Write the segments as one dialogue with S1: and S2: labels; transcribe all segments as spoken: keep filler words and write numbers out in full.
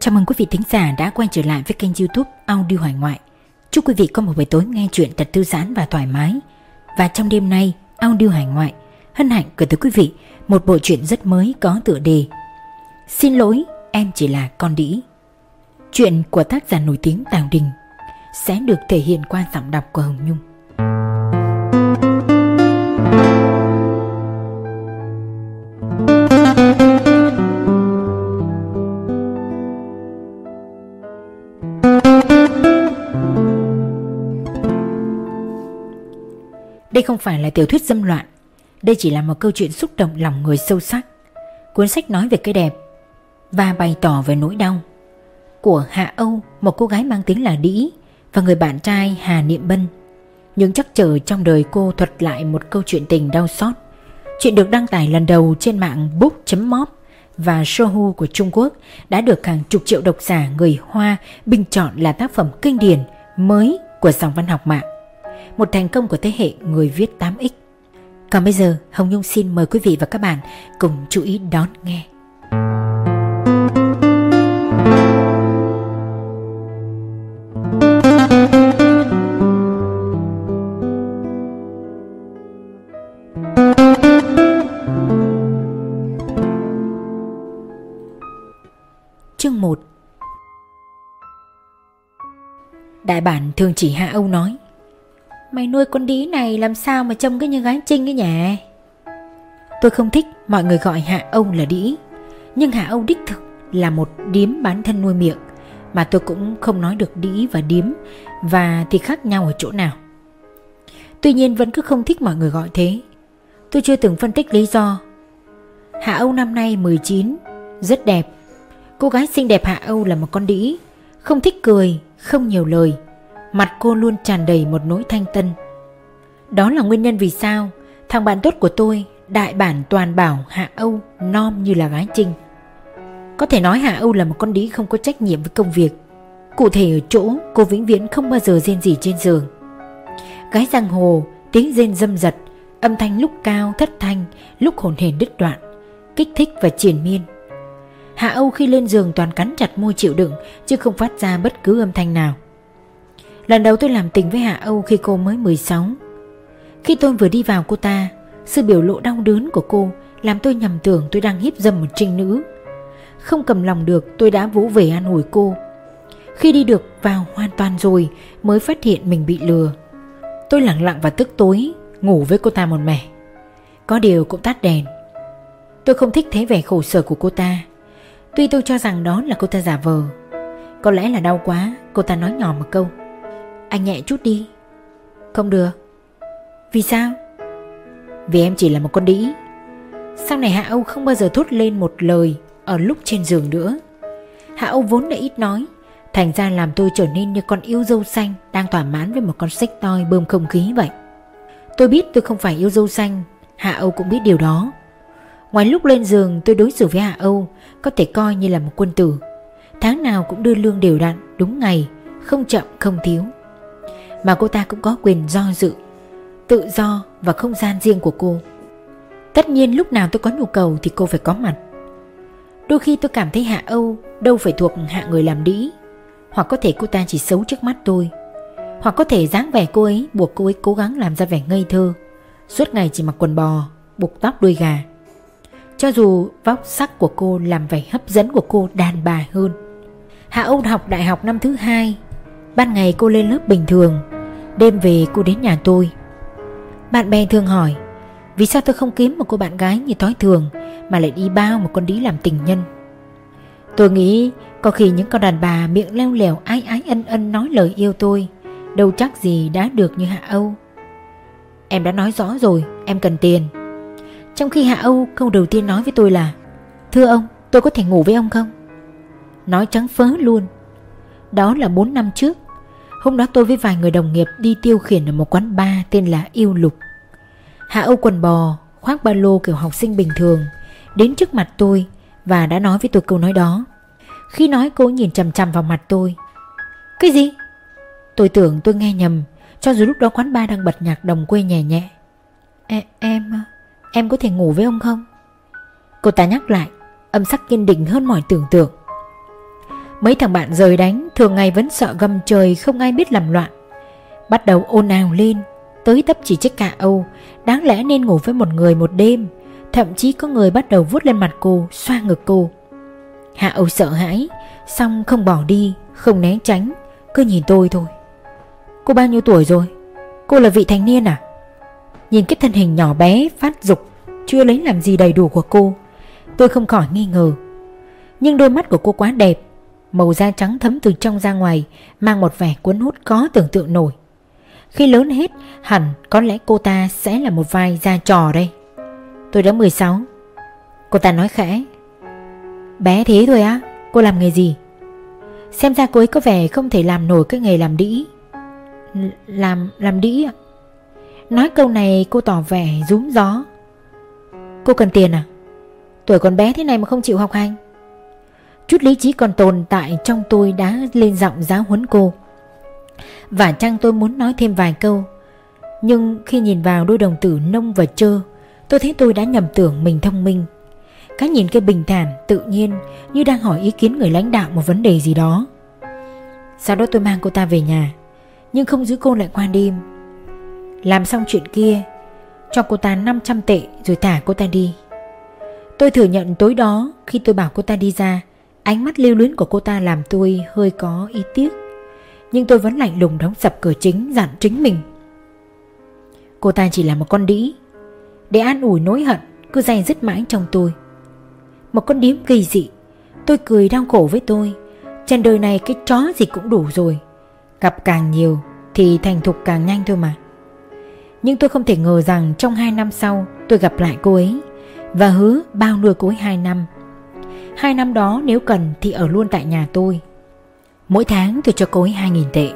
S1: Chào mừng quý vị thính giả đã quay trở lại với kênh YouTube Audio Hải Ngoại. Chúc quý vị có một buổi tối nghe chuyện thật thư giãn và thoải mái. Và trong đêm nay, Audio Hải Ngoại hân hạnh gửi tới quý vị một bộ truyện rất mới có tựa đề Xin lỗi, em chỉ là con đĩ. Chuyện của tác giả nổi tiếng Tào Đình sẽ được thể hiện qua giọng đọc của Hồng Nhung. Đây không phải là tiểu thuyết dâm loạn. Đây chỉ là một câu chuyện xúc động lòng người sâu sắc. Cuốn sách nói về cái đẹp và bày tỏ về nỗi đau của Hạ Âu, một cô gái mang tiếng là Đĩ, và người bạn trai Hà Niệm Bân. Nhưng chắc chờ trong đời cô thuật lại một câu chuyện tình đau xót. Chuyện được đăng tải lần đầu trên mạng book chấm mob và Sohu của Trung Quốc, đã được hàng chục triệu độc giả người Hoa bình chọn là tác phẩm kinh điển mới của dòng văn học mạng. Một thành công của thế hệ người viết tám x. Còn bây giờ, Hồng Nhung xin mời quý vị và các bạn cùng chú ý đón nghe. Chương một. Đại bản thường chỉ Hạ Âu nói: "Mày nuôi con đĩ này làm sao mà trông cái như gái Trinh ấy nhỉ?" Tôi không thích mọi người gọi Hạ Âu là Đĩ, nhưng Hạ Âu đích thực là một điếm bán thân nuôi miệng, mà tôi cũng không nói được Đĩ và điếm và thì khác nhau ở chỗ nào. Tuy nhiên vẫn cứ không thích mọi người gọi thế. Tôi chưa từng phân tích lý do. Hạ Âu năm nay mười chín, rất đẹp. Cô gái xinh đẹp Hạ Âu là một con đĩ, không thích cười, không nhiều lời. Mặt cô luôn tràn đầy một nỗi thanh tân. Đó là nguyên nhân vì sao thằng bạn tốt của tôi, Đại bản toàn bảo Hạ Âu nom như là gái Trinh. Có thể nói Hạ Âu là một con đĩ không có trách nhiệm với công việc. Cụ thể ở chỗ cô vĩnh viễn không bao giờ rên rỉ trên giường. Gái giang hồ, tiếng rên dâm dật, âm thanh lúc cao thất thanh, lúc hồn hển đứt đoạn, kích thích và triền miên. Hạ Âu khi lên giường toàn cắn chặt môi chịu đựng, chứ không phát ra bất cứ âm thanh nào. Lần đầu tôi làm tình với Hạ Âu khi cô mới mười sáu. Khi tôi vừa đi vào cô ta, sự biểu lộ đau đớn của cô làm tôi nhầm tưởng tôi đang hiếp dâm một trinh nữ. Không cầm lòng được, tôi đã vỗ về an ủi cô. Khi đi được vào hoàn toàn rồi mới phát hiện mình bị lừa. Tôi lẳng lặng và tức tối ngủ với cô ta một mẻ. Có điều cũng tắt đèn. Tôi không thích thấy vẻ khổ sở của cô ta. Tuy tôi cho rằng đó là cô ta giả vờ. Có lẽ là đau quá, cô ta nói nhỏ một câu: "Anh nhẹ chút đi." Không được. Vì sao? Vì em chỉ là một con đĩ. Sau này Hạ Âu không bao giờ thốt lên một lời ở lúc trên giường nữa. Hạ Âu vốn đã ít nói, thành ra làm tôi trở nên như con yêu dâu xanh đang thỏa mãn với một con xích toi bơm không khí vậy. Tôi biết tôi không phải yêu dâu xanh, Hạ Âu cũng biết điều đó. Ngoài lúc lên giường, tôi đối xử với Hạ Âu có thể coi như là một quân tử. Tháng nào cũng đưa lương đều đặn, đúng ngày, không chậm không thiếu. Mà cô ta cũng có quyền do dự, tự do và không gian riêng của cô. Tất nhiên lúc nào tôi có nhu cầu thì cô phải có mặt. Đôi khi tôi cảm thấy Hạ Âu đâu phải thuộc hạng người làm đĩ. Hoặc có thể cô ta chỉ xấu trước mắt tôi, hoặc có thể dáng vẻ cô ấy buộc cô ấy cố gắng làm ra vẻ ngây thơ, suốt ngày chỉ mặc quần bò, buộc tóc đuôi gà. Cho dù vóc sắc của cô làm vẻ hấp dẫn của cô đàn bà hơn. Hạ Âu học đại học năm thứ hai. Ban ngày cô lên lớp bình thường, đêm về cô đến nhà tôi. Bạn bè thường hỏi vì sao tôi không kiếm một cô bạn gái như thói thường mà lại đi bao một con đĩ làm tình nhân. Tôi nghĩ có khi những con đàn bà miệng leo lèo ái ái ân ân nói lời yêu tôi đâu chắc gì đã được như Hạ Âu. Em đã nói rõ rồi, em cần tiền. Trong khi Hạ Âu câu đầu tiên nói với tôi là: "Thưa ông, tôi có thể ngủ với ông không?" Nói trắng phớ luôn. Đó là bốn năm trước. Hôm đó tôi với vài người đồng nghiệp đi tiêu khiển ở một quán bar tên là Yêu Lục. Hạ Âu quần bò, khoác ba lô kiểu học sinh bình thường, đến trước mặt tôi và đã nói với tôi câu nói đó. Khi nói cô nhìn chằm chằm vào mặt tôi. Cái gì? Tôi tưởng tôi nghe nhầm, cho dù lúc đó quán bar đang bật nhạc đồng quê nhẹ nhẹ. E, em, em có thể ngủ với ông không? Cô ta nhắc lại, âm sắc kiên định hơn mọi tưởng tượng. Mấy thằng bạn rời đánh thường ngày vẫn sợ gầm trời không ai biết làm loạn, bắt đầu ồn ào lên, tới tấp chỉ trích Hạ Âu đáng lẽ nên ngủ với một người một đêm. Thậm chí có người bắt đầu vuốt lên mặt cô, xoa ngực cô. Hạ Âu sợ hãi, xong không bỏ đi, không né tránh, cứ nhìn tôi thôi. Cô bao nhiêu tuổi rồi? Cô là vị thành niên à? Nhìn cái thân hình nhỏ bé phát dục chưa lấy làm gì đầy đủ của cô, tôi không khỏi nghi ngờ. Nhưng đôi mắt của cô quá đẹp, màu da trắng thấm từ trong ra ngoài, mang một vẻ cuốn hút khó tưởng tượng nổi. Khi lớn hết, hẳn có lẽ cô ta sẽ là một vai gia trò đây. Tôi đã mười sáu. Cô ta nói khẽ. Bé thế thôi á? Cô làm nghề gì? Xem ra cô ấy có vẻ không thể làm nổi cái nghề làm đĩ. L- Làm làm đĩ ạ? Nói câu này cô tỏ vẻ rúm gió. Cô cần tiền à? Tuổi còn bé thế này mà không chịu học hành. Chút lý trí còn tồn tại trong tôi đã lên giọng giáo huấn cô. Và chăng tôi muốn nói thêm vài câu, nhưng khi nhìn vào đôi đồng tử nông và trơ, tôi thấy tôi đã nhầm tưởng mình thông minh. Cái nhìn kia bình thản, tự nhiên, như đang hỏi ý kiến người lãnh đạo một vấn đề gì đó. Sau đó tôi mang cô ta về nhà, nhưng không giữ cô lại qua đêm. Làm xong chuyện kia, cho cô ta năm trăm tệ rồi thả cô ta đi. Tôi thừa nhận tối đó khi tôi bảo cô ta đi ra, ánh mắt lưu luyến của cô ta làm tôi hơi có ý tiếc. Nhưng tôi vẫn lạnh lùng đóng sập cửa chính, dặn chính mình. Cô ta chỉ là một con đĩ, để an ủi nỗi hận cứ day dứt mãi trong tôi. Một con điếm kỳ dị. Tôi cười đau khổ với tôi. Trên đời này cái chó gì cũng đủ rồi, gặp càng nhiều thì thành thục càng nhanh thôi mà. Nhưng tôi không thể ngờ rằng trong hai năm sau tôi gặp lại cô ấy và hứa bao nuôi cô ấy hai năm. Hai năm đó nếu cần thì ở luôn tại nhà tôi. Mỗi tháng tôi cho cô ấy hai nghìn tệ.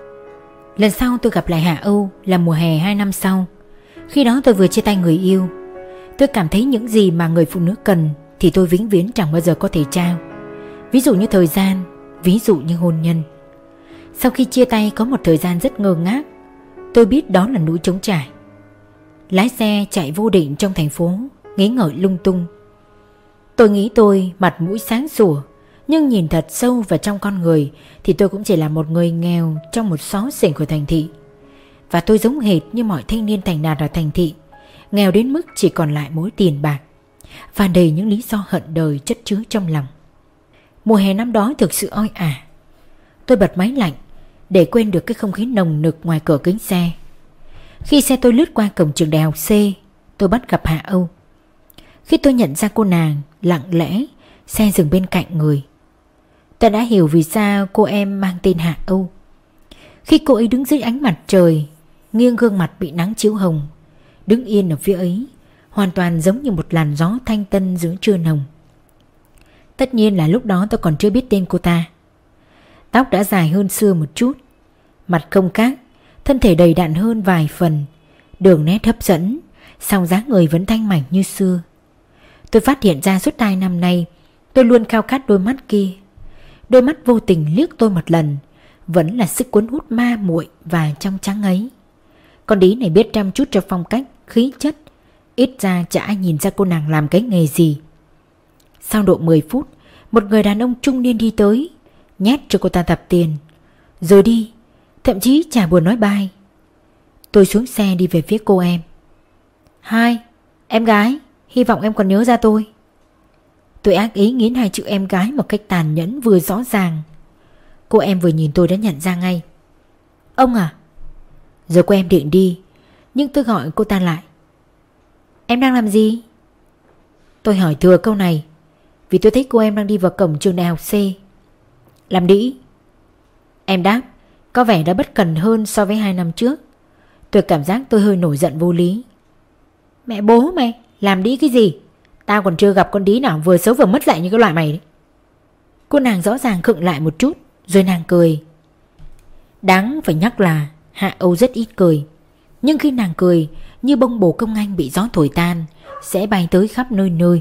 S1: Lần sau tôi gặp lại Hạ Âu là mùa hè hai năm sau. Khi đó tôi vừa chia tay người yêu. Tôi cảm thấy những gì mà người phụ nữ cần thì tôi vĩnh viễn chẳng bao giờ có thể trao. Ví dụ như thời gian, ví dụ như hôn nhân. Sau khi chia tay có một thời gian rất ngơ ngác. Tôi biết đó là núi trống trải. Lái xe chạy vô định trong thành phố, nghĩ ngợi lung tung. Tôi nghĩ tôi mặt mũi sáng sủa, nhưng nhìn thật sâu vào trong con người thì tôi cũng chỉ là một người nghèo trong một xó xỉnh của thành thị. Và tôi giống hệt như mọi thanh niên thành đạt ở thành thị, nghèo đến mức chỉ còn lại mỗi tiền bạc và đầy những lý do hận đời chất chứa trong lòng. Mùa hè năm đó thực sự oi ả. Tôi bật máy lạnh để quên được cái không khí nồng nực ngoài cửa kính xe. Khi xe tôi lướt qua cổng trường đại học C, tôi bắt gặp Hạ Âu. Khi tôi nhận ra cô nàng, lặng lẽ xe dừng bên cạnh người. Ta đã hiểu vì sao cô em mang tên Hạ Âu. Khi cô ấy đứng dưới ánh mặt trời, nghiêng gương mặt bị nắng chiếu hồng, đứng yên ở phía ấy, hoàn toàn giống như một làn gió thanh tân giữa trưa nồng. Tất nhiên là lúc đó tôi còn chưa biết tên cô ta. Tóc đã dài hơn xưa một chút, mặt không khác, thân thể đầy đặn hơn vài phần, đường nét hấp dẫn, song dáng người vẫn thanh mảnh như xưa. Tôi phát hiện ra suốt hai năm nay tôi luôn khao khát đôi mắt kia. Đôi mắt vô tình liếc tôi một lần vẫn là sức cuốn hút ma muội và trong trắng ấy. Con đĩ này biết chăm chút cho phong cách, khí chất, ít ra chả ai nhìn ra cô nàng làm cái nghề gì. Sau độ mười phút, một người đàn ông trung niên đi tới, nhét cho cô ta tập tiền, rồi đi, thậm chí chả buồn nói bye. Tôi xuống xe đi về phía cô em. Hai, em gái, hy vọng em còn nhớ ra tôi. Tôi ác ý nghiến hai chữ em gái một cách tàn nhẫn vừa rõ ràng. Cô em vừa nhìn tôi đã nhận ra ngay. Ông à? Rồi cô em định đi, nhưng tôi gọi cô ta lại. Em đang làm gì? Tôi hỏi thừa câu này vì tôi thấy cô em đang đi vào cổng trường đại học C. Làm đĩ. Em đáp, có vẻ đã bất cần hơn so với hai năm trước. Tôi cảm giác tôi hơi nổi giận vô lý. Mẹ bố mày, làm đĩ cái gì? Tao còn chưa gặp con đĩ nào vừa xấu vừa mất dạy như cái loại mày đấy. Cô nàng rõ ràng khựng lại một chút, rồi nàng cười. Đáng phải nhắc là Hạ Âu rất ít cười, nhưng khi nàng cười như bông bồ công anh bị gió thổi tan, sẽ bay tới khắp nơi nơi.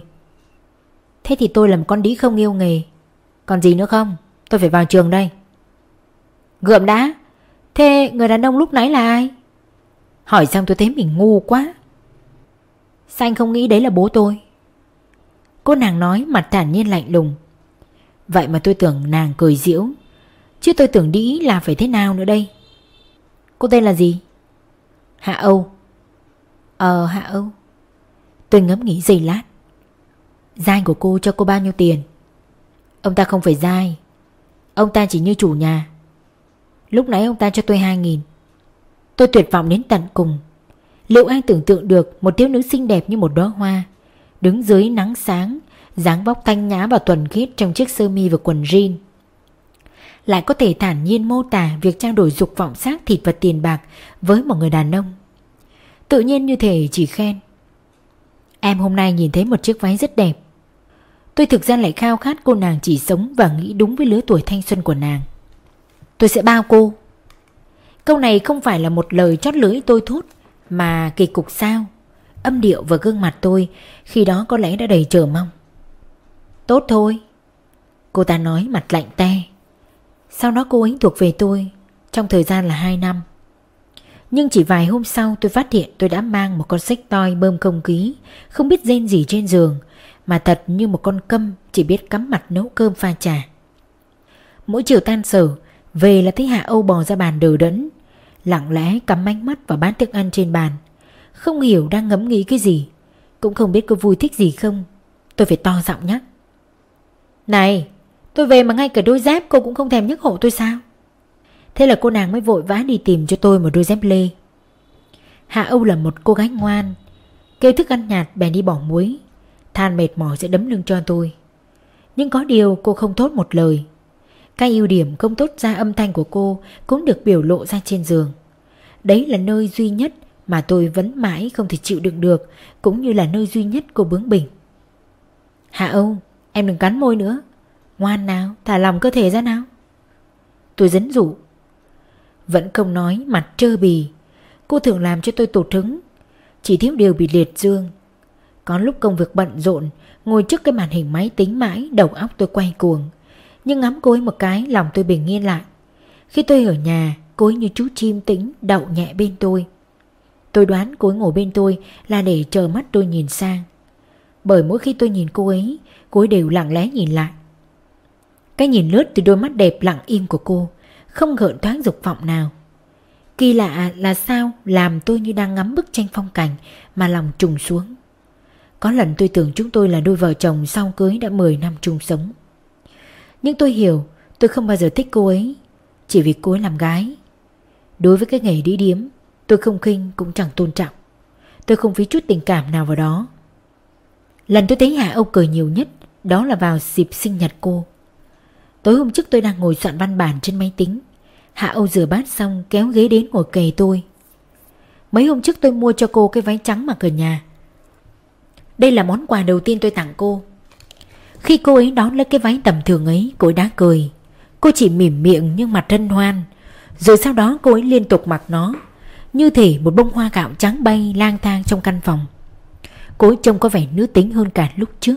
S1: Thế thì tôi làm con đĩ không yêu nghề. Còn gì nữa không? Tôi phải vào trường đây. Gượm đã. Thế người đàn ông lúc nãy là ai? Hỏi xong tôi thấy mình ngu quá. Sao anh không nghĩ đấy là bố tôi? Cô nàng nói mặt thản nhiên lạnh lùng. Vậy mà tôi tưởng nàng cười giễu, chứ tôi tưởng đĩ là phải thế nào nữa đây. Cô tên là gì? Hạ Âu. Ờ Hạ Âu. Tôi ngẫm nghĩ giây lát. Giai của cô cho cô bao nhiêu tiền? Ông ta không phải giai, ông ta chỉ như chủ nhà. Lúc nãy ông ta cho tôi hai nghìn. Tôi tuyệt vọng đến tận cùng. Liệu ai tưởng tượng được một thiếu nữ xinh đẹp như một đóa hoa, đứng dưới nắng sáng, dáng vóc thanh nhã và thuần khiết trong chiếc sơ mi và quần jean, lại có thể thản nhiên mô tả việc trao đổi dục vọng xác thịt và tiền bạc với một người đàn ông. Tự nhiên như thể chỉ khen: Em hôm nay nhìn thấy một chiếc váy rất đẹp. Tôi thực ra lại khao khát cô nàng chỉ sống và nghĩ đúng với lứa tuổi thanh xuân của nàng. Tôi sẽ bao cô. Câu này không phải là một lời chót lưỡi tôi thốt, mà kỳ cục sao, âm điệu và gương mặt tôi khi đó có lẽ đã đầy chờ mong. Tốt thôi, cô ta nói mặt lạnh te. Sau đó cô ấy thuộc về tôi trong thời gian là hai năm. Nhưng chỉ vài hôm sau tôi phát hiện tôi đã mang một con xích toi bơm không khí, không biết rên gì trên giường, mà thật như một con câm chỉ biết cắm mặt nấu cơm pha trà. Mỗi chiều tan sở về là thấy Hạ Âu bò ra bàn đờ đẫn, lặng lẽ cắm ánh mắt vào bát thức ăn trên bàn, không hiểu đang ngẫm nghĩ cái gì, cũng không biết cô vui thích gì không. Tôi phải to giọng nhắc: Này, tôi về mà ngay cả đôi dép cô cũng không thèm nhấc hộ tôi sao? Thế là cô nàng mới vội vã đi tìm cho tôi một đôi dép lê. Hạ Âu là một cô gái ngoan, kêu thức ăn nhạt bèn đi bỏ muối, than mệt mỏi sẽ đấm lưng cho tôi. Nhưng có điều cô không thốt một lời. Cái ưu điểm không tốt ra âm thanh của cô cũng được biểu lộ ra trên giường. Đấy là nơi duy nhất mà tôi vẫn mãi không thể chịu đựng được, cũng như là nơi duy nhất cô bướng bỉnh. Hạ Âu, em đừng cắn môi nữa. Ngoan nào, thả lòng cơ thể ra nào. Tôi dẫn dụ. Vẫn không nói, mặt trơ bì. Cô thường làm cho tôi tụt hứng, chỉ thiếu điều bị liệt dương. Có lúc công việc bận rộn, ngồi trước cái màn hình máy tính mãi, đầu óc tôi quay cuồng. Nhưng ngắm cô ấy một cái, lòng tôi bình yên lại. Khi tôi ở nhà, cô ấy như chú chim tĩnh đậu nhẹ bên tôi. Tôi đoán cô ấy ngồi bên tôi là để chờ mắt tôi nhìn sang. Bởi mỗi khi tôi nhìn cô ấy, cô ấy đều lặng lẽ nhìn lại. Cái nhìn lướt từ đôi mắt đẹp lặng im của cô không gợn thoáng dục vọng nào. Kỳ lạ là sao làm tôi như đang ngắm bức tranh phong cảnh mà lòng trùng xuống. Có lần tôi tưởng chúng tôi là đôi vợ chồng sau cưới đã mười năm chung sống. Nhưng tôi hiểu tôi không bao giờ thích cô ấy, chỉ vì cô ấy làm gái. Đối với cái nghề đĩ điếm, tôi không khinh cũng chẳng tôn trọng. Tôi không phí chút tình cảm nào vào đó. Lần tôi thấy Hạ Âu cười nhiều nhất đó là vào dịp sinh nhật cô. Tối hôm trước tôi đang ngồi soạn văn bản trên máy tính. Hạ Âu rửa bát xong kéo ghế đến ngồi kề tôi. Mấy hôm trước tôi mua cho cô cái váy trắng mặc ở nhà. Đây là món quà đầu tiên tôi tặng cô. Khi cô ấy đón lấy cái váy tầm thường ấy, cô ấy đã cười. Cô chỉ mỉm miệng nhưng mặt hân hoan. Rồi sau đó cô ấy liên tục mặc nó, như thể một bông hoa gạo trắng bay lang thang trong căn phòng. Cô ấy trông có vẻ nữ tính hơn cả lúc trước.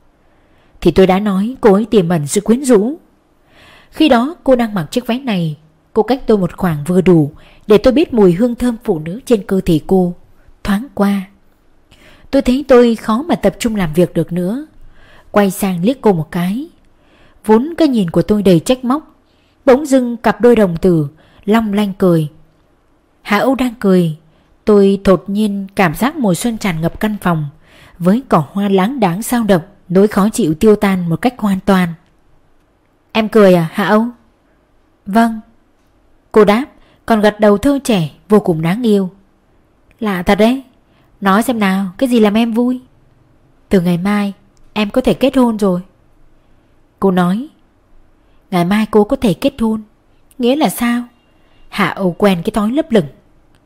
S1: Thì tôi đã nói cô ấy tiềm ẩn sự quyến rũ. Khi đó cô đang mặc chiếc váy này, cô cách tôi một khoảng vừa đủ để tôi biết mùi hương thơm phụ nữ trên cơ thể cô. Thoáng qua tôi thấy tôi khó mà tập trung làm việc được nữa. Quay sang liếc cô một cái. Vốn cái nhìn của tôi đầy trách móc, bỗng dưng cặp đôi đồng tử long lanh cười. Hạ Âu đang cười. Tôi đột nhiên cảm giác mùa xuân tràn ngập căn phòng, với cỏ hoa láng đáng sao động, nỗi khó chịu tiêu tan một cách hoàn toàn. Em cười à Hạ Âu? Vâng. Cô đáp, còn gật đầu thơ trẻ vô cùng đáng yêu. Lạ thật đấy. Nói xem nào, cái gì làm em vui? Từ ngày mai em có thể kết hôn rồi. Cô nói. Ngày mai cô có thể kết hôn? Nghĩa là sao? Hạ Âu quen cái thói lấp lửng.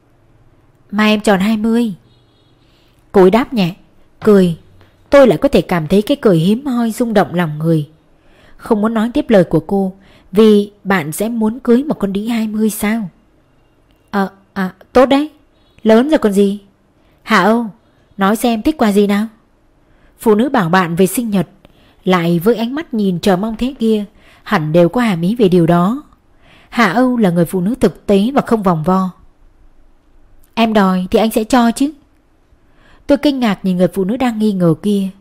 S1: Mai em tròn hai mươi. Cô ấy đáp nhẹ, cười. Tôi lại có thể cảm thấy cái cười hiếm hoi rung động lòng người. Không muốn nói tiếp lời của cô, vì bạn sẽ muốn cưới một con đĩ hai mươi sao? Ờ, à, à, tốt đấy. Lớn rồi còn gì. Hạ Âu, nói xem thích quà gì nào? Phụ nữ bảo bạn về sinh nhật, lại với ánh mắt nhìn chờ mong thế kia, hẳn đều có hàm ý về điều đó. Hạ Âu là người phụ nữ thực tế và không vòng vo. Em đòi thì anh sẽ cho chứ. Tôi kinh ngạc nhìn người phụ nữ đang nghi ngờ kia.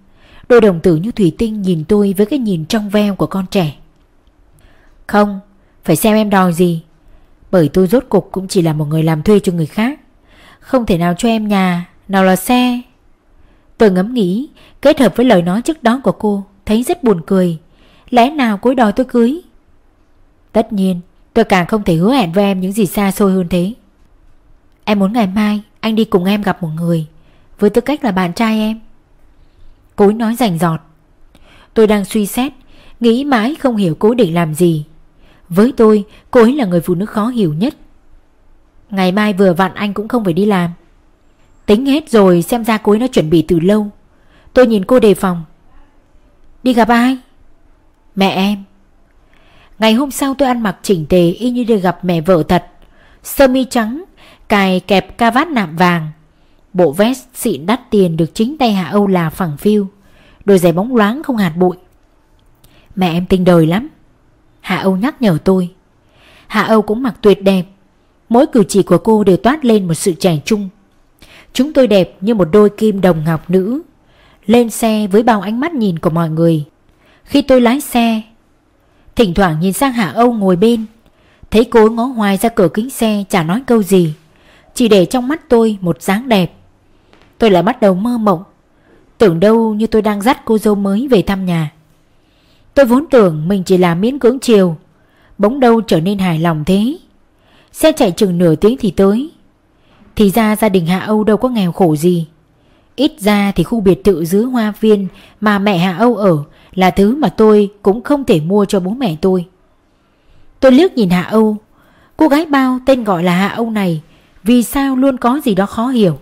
S1: Đôi đồng tử như thủy tinh nhìn tôi với cái nhìn trong veo của con trẻ. Không, phải xem em đòi gì. Bởi tôi rốt cục cũng chỉ là một người làm thuê cho người khác, không thể nào cho em nhà, nào là xe. Tôi ngẫm nghĩ, kết hợp với lời nói trước đó của cô, thấy rất buồn cười. Lẽ nào cô ấy đòi tôi cưới? Tất nhiên, tôi càng không thể hứa hẹn với em những gì xa xôi hơn thế. Em muốn ngày mai anh đi cùng em gặp một người, với tư cách là bạn trai em. Cô ấy nói rành rọt. Tôi đang suy xét, nghĩ mãi không hiểu cô ấy định làm gì. Với tôi, cô ấy là người phụ nữ khó hiểu nhất. Ngày mai vừa vặn anh cũng không phải đi làm. Tính hết rồi, xem ra cô ấy đã chuẩn bị từ lâu. Tôi nhìn cô đề phòng. Đi gặp ai? Mẹ em. Ngày hôm sau tôi ăn mặc chỉnh tề y như đi gặp mẹ vợ thật. Sơ mi trắng, cài kẹp ca vát nạm vàng, bộ vest xịn đắt tiền được chính tay Hạ Âu là phẳng phiu, đôi giày bóng loáng không hạt bụi. Mẹ em tinh đời lắm, Hạ Âu nhắc nhở tôi. Hạ Âu cũng mặc tuyệt đẹp, mỗi cử chỉ của cô đều toát lên một sự trẻ trung. Chúng tôi đẹp như một đôi kim đồng ngọc nữ. Lên xe với bao ánh mắt nhìn của mọi người. Khi tôi lái xe, thỉnh thoảng nhìn sang Hạ Âu ngồi bên, thấy cô ngó hoài ra cửa kính xe, chả nói câu gì, chỉ để trong mắt tôi một dáng đẹp. Tôi lại bắt đầu mơ mộng, tưởng đâu như tôi đang dắt cô dâu mới về thăm nhà. Tôi vốn tưởng mình chỉ là miễn cưỡng chiều, bỗng đâu trở nên hài lòng thế. Xe chạy chừng nửa tiếng thì tới. Thì ra gia đình Hạ Âu đâu có nghèo khổ gì. Ít ra thì khu biệt thự dưới hoa viên mà mẹ Hạ Âu ở là thứ mà tôi cũng không thể mua cho bố mẹ tôi. Tôi liếc nhìn Hạ Âu. Cô gái bao tên gọi là Hạ Âu này vì sao luôn có gì đó khó hiểu.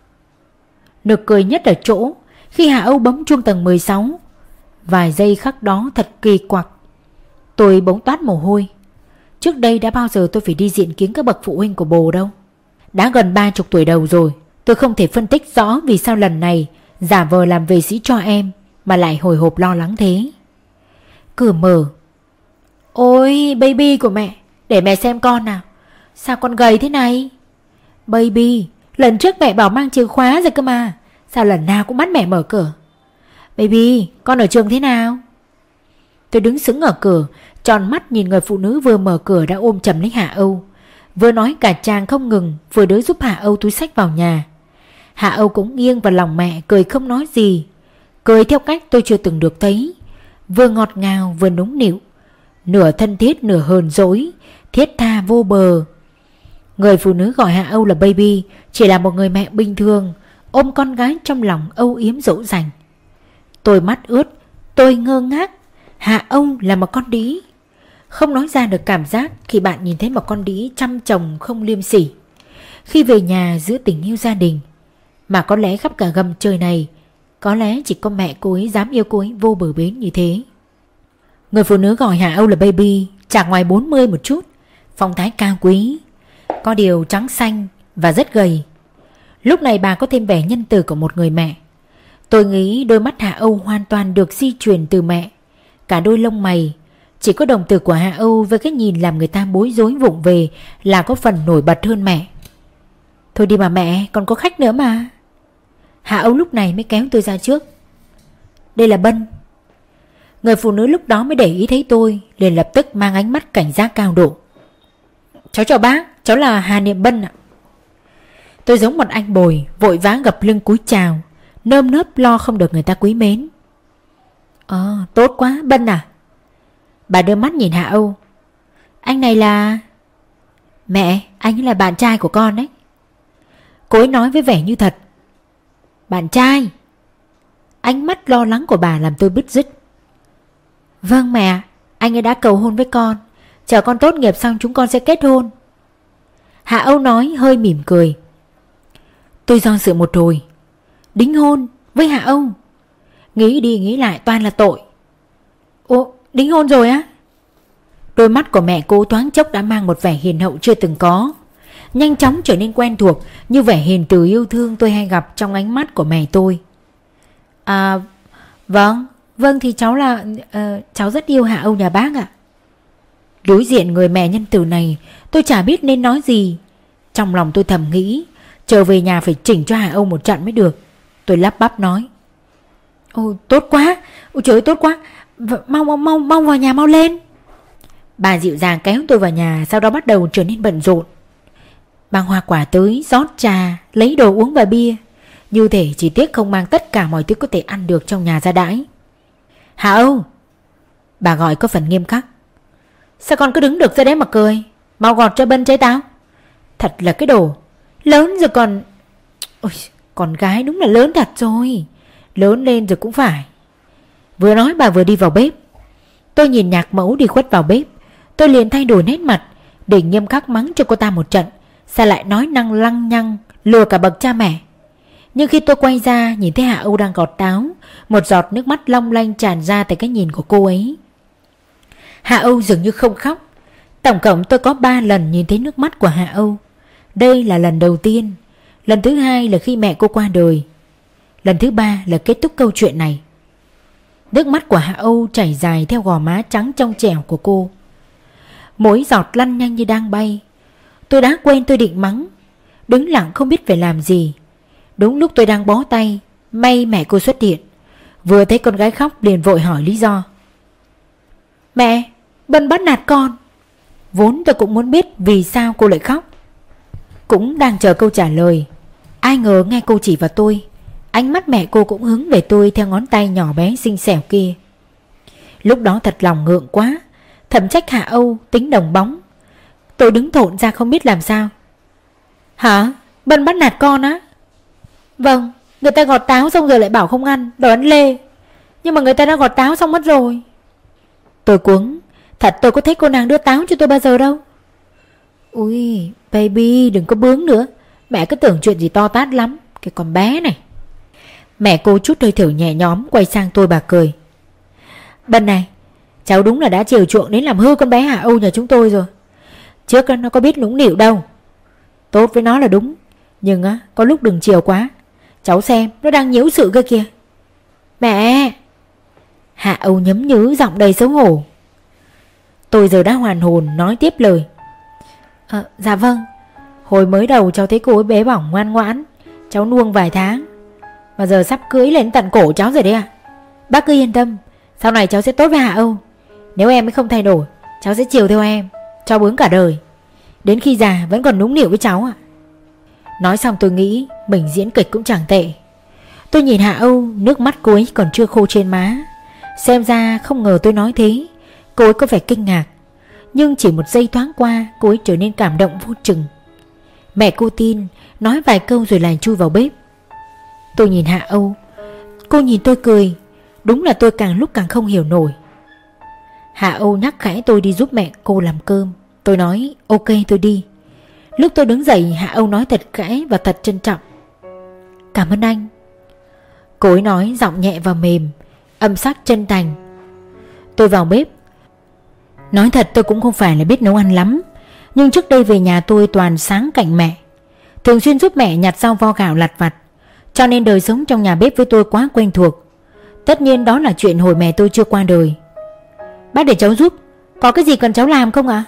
S1: Nực cười nhất ở chỗ khi Hạ Âu bấm chuông tầng mười sáu. Vài giây khắc đó thật kỳ quặc. Tôi bỗng toát mồ hôi. Trước đây đã bao giờ tôi phải đi diện kiến các bậc phụ huynh của bồ đâu. Đã gần ba chục tuổi đầu rồi, tôi không thể phân tích rõ vì sao lần này giả vờ làm vệ sĩ cho em mà lại hồi hộp lo lắng thế. Cửa mở. Ôi baby của mẹ, để mẹ xem con nào. Sao con gầy thế này? Baby, lần trước mẹ bảo mang chìa khóa rồi cơ mà, sao lần nào cũng bắt mẹ mở cửa? Baby, con ở trường thế nào? Tôi đứng sững ở cửa, tròn mắt nhìn người phụ nữ vừa mở cửa đã ôm chầm lấy Hạ Âu, vừa nói cả chàng không ngừng, vừa đỡ giúp Hạ Âu túi xách vào nhà. Hạ Âu cũng nghiêng vào lòng mẹ, cười không nói gì, cười theo cách tôi chưa từng được thấy, vừa ngọt ngào vừa nũng nịu, nửa thân thiết nửa hờn dỗi, thiết tha vô bờ. Người phụ nữ gọi Hạ Âu là baby chỉ là một người mẹ bình thường, ôm con gái trong lòng âu yếm dỗ dành. Tôi mắt ướt, tôi ngơ ngác. Hạ Âu là một con đĩ. Không nói ra được cảm giác khi bạn nhìn thấy một con đĩ chăm chồng không liêm sỉ. Khi về nhà giữa tình yêu gia đình, mà có lẽ khắp cả gầm trời này, có lẽ chỉ có mẹ cô ấy dám yêu cô ấy vô bờ bến như thế. Người phụ nữ gọi Hạ Âu là baby chạc ngoài bốn mươi một chút, phong thái cao quý, có điều trắng xanh và rất gầy. Lúc này bà có thêm vẻ nhân từ của một người mẹ. Tôi nghĩ đôi mắt Hạ Âu hoàn toàn được di truyền từ mẹ. Cả đôi lông mày, chỉ có đồng tử của Hạ Âu với cái nhìn làm người ta bối rối vụng về là có phần nổi bật hơn mẹ. Thôi đi mà mẹ, còn có khách nữa mà. Hạ Âu lúc này mới kéo tôi ra trước. Đây là Bân. Người phụ nữ lúc đó mới để ý thấy tôi, liền lập tức mang ánh mắt cảnh giác cao độ. Cháu chào bác, cháu là Hà Niệm Bân ạ. Tôi giống một anh bồi, vội vã gập lưng cúi chào, nơm nớp lo không được người ta quý mến. Ờ, tốt quá, Bân à? Bà đưa mắt nhìn Hạ Âu. Anh này là... Mẹ, anh ấy là bạn trai của con đấy. Cô ấy nói với vẻ như thật. Bạn trai? Ánh mắt lo lắng của bà làm tôi bứt rứt. Vâng mẹ, anh ấy đã cầu hôn với con, chờ con tốt nghiệp xong chúng con sẽ kết hôn. Hạ Âu nói hơi mỉm cười. Tôi do dự một hồi. Đính hôn với Hạ Âu? Nghĩ đi nghĩ lại toàn là tội. Ồ, đính hôn rồi á? Đôi mắt của mẹ cô thoáng chốc đã mang một vẻ hiền hậu chưa từng có, nhanh chóng trở nên quen thuộc như vẻ hiền từ yêu thương tôi hay gặp trong ánh mắt của mẹ tôi. À, vâng, vâng thì cháu là... Uh, cháu rất yêu Hạ Âu nhà bác ạ. Đối diện người mẹ nhân từ này, tôi chả biết nên nói gì. Trong lòng tôi thầm nghĩ, trở về nhà phải chỉnh cho Hạ Âu một trận mới được. Tôi lắp bắp nói. Ôi tốt quá, ôi trời ơi tốt quá, v- mau mau mau mau vào nhà mau lên. Bà dịu dàng kéo tôi vào nhà, sau đó bắt đầu trở nên bận rộn. Mang hoa quả tới, rót trà, lấy đồ uống và bia. Như thể chỉ tiếc không mang tất cả mọi thứ có thể ăn được trong nhà ra đãi. Hà Âu, bà gọi có phần nghiêm khắc. Sao con cứ đứng được ra đấy mà cười? Mau gọt cho Bân trái táo. Thật là cái đồ lớn rồi còn... Ôi, con gái đúng là lớn thật rồi. Lớn lên rồi cũng phải. Vừa nói bà vừa đi vào bếp. Tôi nhìn Nhạc Mẫu đi khuất vào bếp. Tôi liền thay đổi nét mặt, để nghiêm khắc mắng cho cô ta một trận. Sao lại nói năng lăng nhăng, lừa cả bậc cha mẹ. Nhưng khi tôi quay ra nhìn thấy Hạ Âu đang gọt táo, một giọt nước mắt long lanh tràn ra tại cái nhìn của cô ấy. Hạ Âu dường như không khóc. Tổng cộng tôi có ba lần nhìn thấy nước mắt của Hạ Âu. Đây là lần đầu tiên. Lần thứ hai là khi mẹ cô qua đời. Lần thứ ba là kết thúc câu chuyện này. Nước mắt của Hạ Âu chảy dài theo gò má trắng trong trẻo của cô. Mỗi giọt lăn nhanh như đang bay. Tôi đã quên tôi định mắng, đứng lặng không biết phải làm gì. Đúng lúc tôi đang bó tay, may mẹ cô xuất hiện. Vừa thấy con gái khóc liền vội hỏi lý do. Mẹ, Bân bắt nạt con. Vốn tôi cũng muốn biết vì sao cô lại khóc. Cũng đang chờ câu trả lời. Ai ngờ nghe cô chỉ vào tôi, ánh mắt mẹ cô cũng hướng về tôi theo ngón tay nhỏ bé xinh xẻo kia. Lúc đó thật lòng ngượng quá, thầm trách Hạ Âu tính đồng bóng. Tôi đứng thộn ra không biết làm sao. Hả? Bân bắt nạt con á? Vâng, người ta gọt táo xong rồi lại bảo không ăn, đòi ăn lê. Nhưng mà người ta đã gọt táo xong mất rồi. Tôi cuống. Thật tôi có thấy cô nàng đưa táo cho tôi bao giờ đâu. Ui baby đừng có bướng nữa. Mẹ cứ tưởng chuyện gì to tát lắm. Cái con bé này. Mẹ cô chút hơi thở nhẹ nhõm quay sang tôi bà cười. Bân này, cháu đúng là đã chiều chuộng đến làm hư con bé Hạ Âu nhà chúng tôi rồi. Trước nó có biết nũng nịu đâu. Tốt với nó là đúng. Nhưng á, có lúc đừng chiều quá. Cháu xem nó đang nhiễu sự cơ kìa. Mẹ. Hạ Âu nhấm nhứ giọng đầy xấu hổ. Tôi giờ đã hoàn hồn nói tiếp lời. À, dạ vâng. Hồi mới đầu cháu thấy cô ấy bé bỏng ngoan ngoãn, cháu nuông vài tháng. Mà giờ sắp cưới lên tận cổ cháu rồi đấy à. Bác cứ yên tâm, sau này cháu sẽ tốt với Hạ Âu. Nếu em ấy không thay đổi, cháu sẽ chiều theo em, cho bướng cả đời. Đến khi già vẫn còn nũng nịu với cháu ạ. Nói xong tôi nghĩ mình diễn kịch cũng chẳng tệ. Tôi nhìn Hạ Âu, nước mắt cô ấy còn chưa khô trên má. Xem ra không ngờ tôi nói thế. Cô ấy có vẻ kinh ngạc. Nhưng chỉ một giây thoáng qua, cô ấy trở nên cảm động vô chừng. Mẹ cô tin, nói vài câu rồi lại chui vào bếp. Tôi nhìn Hạ Âu, cô nhìn tôi cười. Đúng là tôi càng lúc càng không hiểu nổi. Hạ Âu nhắc khẽ tôi đi giúp mẹ cô làm cơm. Tôi nói ok tôi đi. Lúc tôi đứng dậy, Hạ Âu nói thật khẽ và thật trân trọng. Cảm ơn anh. Cô ấy nói giọng nhẹ và mềm, âm sắc chân thành. Tôi vào bếp. Nói thật tôi cũng không phải là biết nấu ăn lắm. Nhưng trước đây về nhà tôi toàn sáng cạnh mẹ, thường xuyên giúp mẹ nhặt rau vo gạo lặt vặt, cho nên đời sống trong nhà bếp với tôi quá quen thuộc. Tất nhiên đó là chuyện hồi mẹ tôi chưa qua đời. Bác để cháu giúp. Có cái gì cần cháu làm không ạ? À?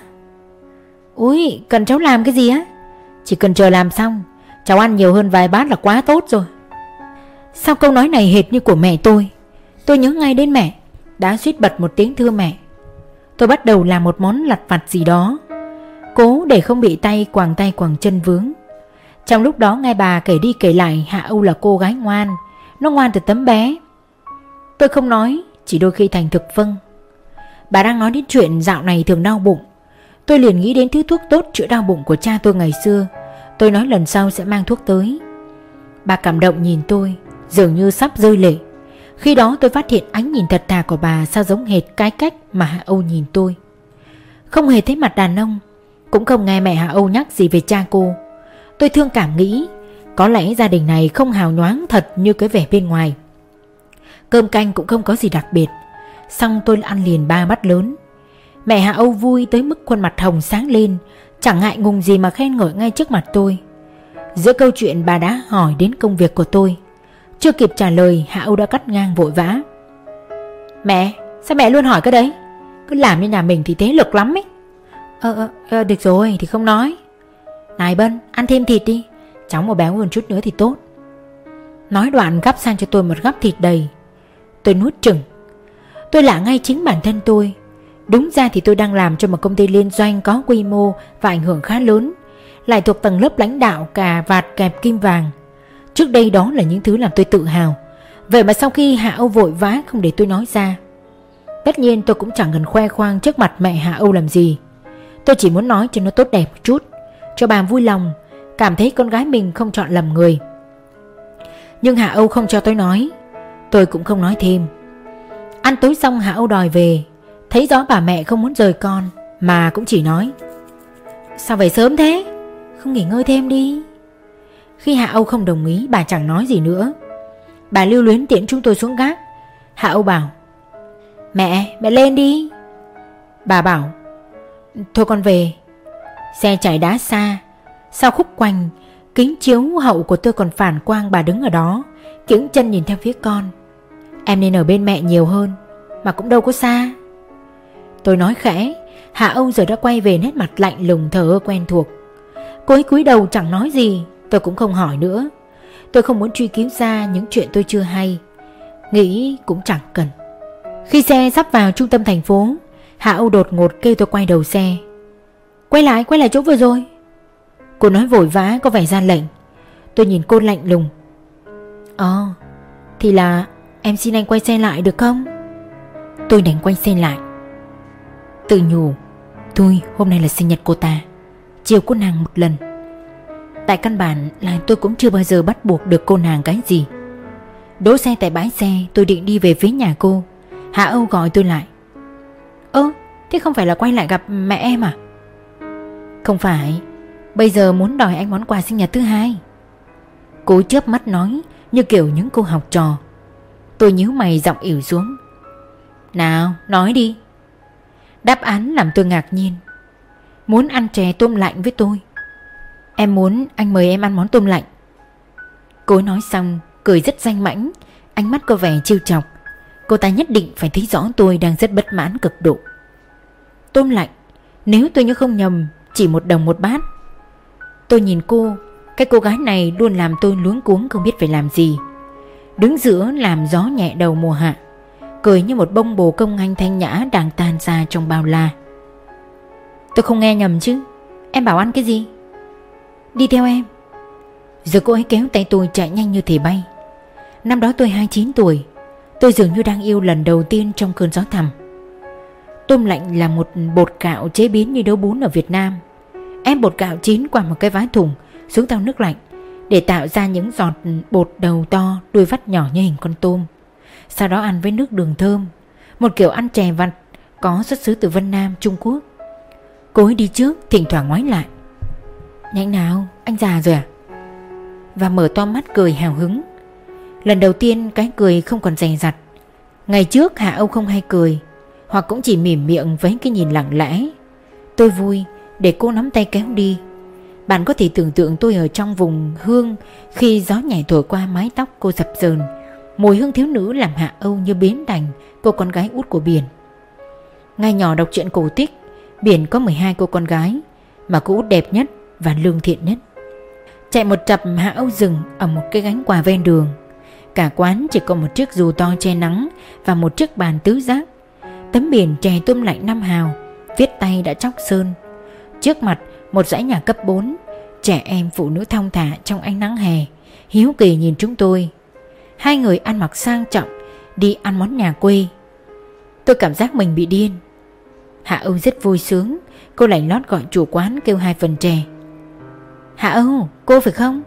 S1: Ui, cần cháu làm cái gì á? Chỉ cần chờ làm xong, cháu ăn nhiều hơn vài bát là quá tốt rồi. Sao câu nói này hệt như của mẹ tôi. Tôi nhớ ngay đến mẹ, đã suýt bật một tiếng thưa mẹ. Tôi bắt đầu làm một món lặt vặt gì đó, cố để không bị tay quàng tay quàng chân vướng. Trong lúc đó nghe bà kể đi kể lại Hạ Âu là cô gái ngoan, nó ngoan từ tấm bé. Tôi không nói, chỉ đôi khi thành thực vâng. Bà đang nói đến chuyện dạo này thường đau bụng. Tôi liền nghĩ đến thứ thuốc tốt chữa đau bụng của cha tôi ngày xưa. Tôi nói lần sau sẽ mang thuốc tới. Bà cảm động nhìn tôi, dường như sắp rơi lệ. Khi đó tôi phát hiện ánh nhìn thật thà của bà sao giống hệt cái cách mà Hạ Âu nhìn tôi. Không hề thấy mặt đàn ông, cũng không nghe mẹ Hạ Âu nhắc gì về cha cô. Tôi thương cảm nghĩ có lẽ gia đình này không hào nhoáng thật như cái vẻ bên ngoài. Cơm canh cũng không có gì đặc biệt. Xong tôi ăn liền ba bát lớn. Mẹ Hạ Âu vui tới mức khuôn mặt hồng sáng lên, chẳng ngại ngùng gì mà khen ngợi ngay trước mặt tôi. Giữa câu chuyện bà đã hỏi đến công việc của tôi. Chưa kịp trả lời, Hạ Âu đã cắt ngang vội vã. Mẹ, sao mẹ luôn hỏi cái đấy? Cứ làm như nhà mình thì thế lực lắm ấy. Ờ, ờ, ờ được rồi thì không nói. Này Bân, ăn thêm thịt đi, cháu mà béo hơn chút nữa thì tốt. Nói đoạn gắp sang cho tôi một gắp thịt đầy. Tôi nuốt chừng. Tôi lạ ngay chính bản thân tôi. Đúng ra thì tôi đang làm cho một công ty liên doanh có quy mô và ảnh hưởng khá lớn, lại thuộc tầng lớp lãnh đạo cà vạt kẹp kim vàng. Trước đây đó là những thứ làm tôi tự hào. Vậy mà sau khi Hạ Âu vội vã không để tôi nói ra. Tất nhiên tôi cũng chẳng cần khoe khoang trước mặt mẹ Hạ Âu làm gì. Tôi chỉ muốn nói cho nó tốt đẹp một chút, cho bà vui lòng, cảm thấy con gái mình không chọn lầm người. Nhưng Hạ Âu không cho tôi nói. Tôi cũng không nói thêm. Ăn tối xong Hạ Âu đòi về. Thấy rõ bà mẹ không muốn rời con, mà cũng chỉ nói: sao về sớm thế, không nghỉ ngơi thêm đi. Khi Hạ Âu không đồng ý, bà chẳng nói gì nữa. Bà lưu luyến tiễn chúng tôi xuống gác. Hạ Âu bảo: Mẹ, mẹ lên đi. Bà bảo: thôi con về. Xe chạy đá xa. Sau khúc quanh, kính chiếu hậu của tôi còn phản quang bà đứng ở đó, kiễng chân nhìn theo phía con. Em nên ở bên mẹ nhiều hơn, mà cũng đâu có xa. Tôi nói khẽ. Hạ Âu giờ đã quay về nét mặt lạnh lùng thờ ơ quen thuộc. Cô ấy cúi đầu chẳng nói gì. Tôi cũng không hỏi nữa. Tôi không muốn truy cứu ra những chuyện tôi chưa hay. Nghĩ cũng chẳng cần. Khi xe sắp vào trung tâm thành phố, Hạ Âu đột ngột kêu tôi quay đầu xe. Quay lại, quay lại chỗ vừa rồi. Cô nói vội vã có vẻ ra lệnh. Tôi nhìn cô lạnh lùng. Ờ, thì là em xin anh quay xe lại được không? Tôi đành quay xe lại. Tự nhủ, thôi hôm nay là sinh nhật cô ta, chiều cô nàng một lần. Tại căn bản là tôi cũng chưa bao giờ bắt buộc được cô nàng cái gì. Đỗ xe tại bãi xe, tôi định đi về phía nhà cô. Hạ Âu gọi tôi lại. Ơ, thế không phải là quay lại gặp mẹ em à? Không phải, bây giờ muốn đòi anh món quà sinh nhật thứ hai. Cô chớp mắt nói như kiểu những cô học trò. Tôi nhíu mày giọng ỉu xuống. Nào, nói đi. Đáp án làm tôi ngạc nhiên. Muốn ăn chè tôm lạnh với tôi. Em muốn anh mời em ăn món tôm lạnh. Cô nói xong cười rất danh mãnh, ánh mắt có vẻ trêu chọc. Cô ta nhất định phải thấy rõ tôi đang rất bất mãn cực độ. Tôm lạnh, nếu tôi nhớ không nhầm, chỉ một đồng một bát. Tôi nhìn cô. Cái cô gái này luôn làm tôi luống cuống không biết phải làm gì. Đứng giữa làm gió nhẹ đầu mùa hạ, cười như một bông bồ công anh thanh nhã đang tan ra trong bao la. Tôi không nghe nhầm chứ? Em bảo ăn cái gì? Đi theo em. Giờ cô ấy kéo tay tôi chạy nhanh như thể bay. Năm đó tôi hai mươi chín tuổi. Tôi dường như đang yêu lần đầu tiên trong cơn gió thầm. Tôm lạnh là một bột gạo chế biến như nấu bún ở Việt Nam. Ép bột gạo chín qua một cái vá thùng xuống thau nước lạnh để tạo ra những giọt bột đầu to, đuôi vắt nhỏ như hình con tôm. Sau đó ăn với nước đường thơm, một kiểu ăn chè vặt có xuất xứ từ Vân Nam, Trung Quốc. Cô ấy đi trước, thỉnh thoảng ngoái lại. Nhanh nào, anh già rồi à? Và mở to mắt cười hào hứng. Lần đầu tiên cái cười không còn dè dặt. Ngày trước Hạ Âu không hay cười, hoặc cũng chỉ mỉm miệng với cái nhìn lặng lẽ. Tôi vui để cô nắm tay kéo đi. Bạn có thể tưởng tượng tôi ở trong vùng hương khi gió nhẹ thổi qua mái tóc cô dập dờn. Mùi hương thiếu nữ làm Hạ Âu như biến thành cô con gái út của Biển. Ngày nhỏ đọc truyện cổ tích, Biển có mười hai cô con gái, mà cô út đẹp nhất và lương thiện nhất. Chạy một chập Hạ Âu dừng ở một cái gánh quà ven đường. Cả quán chỉ có một chiếc dù to che nắng và một chiếc bàn tứ giác. Tấm biển chè tôm lạnh năm hào, viết tay đã chóc sơn. Trước mặt một dãy nhà cấp bốn. Trẻ em phụ nữ thong thả trong ánh nắng hè, hiếu kỳ nhìn chúng tôi. Hai người ăn mặc sang trọng đi ăn món nhà quê. Tôi cảm giác mình bị điên. Hạ Âu rất vui sướng. Cô lạnh lót gọi chủ quán kêu hai phần chè. Hạ Âu, cô phải không?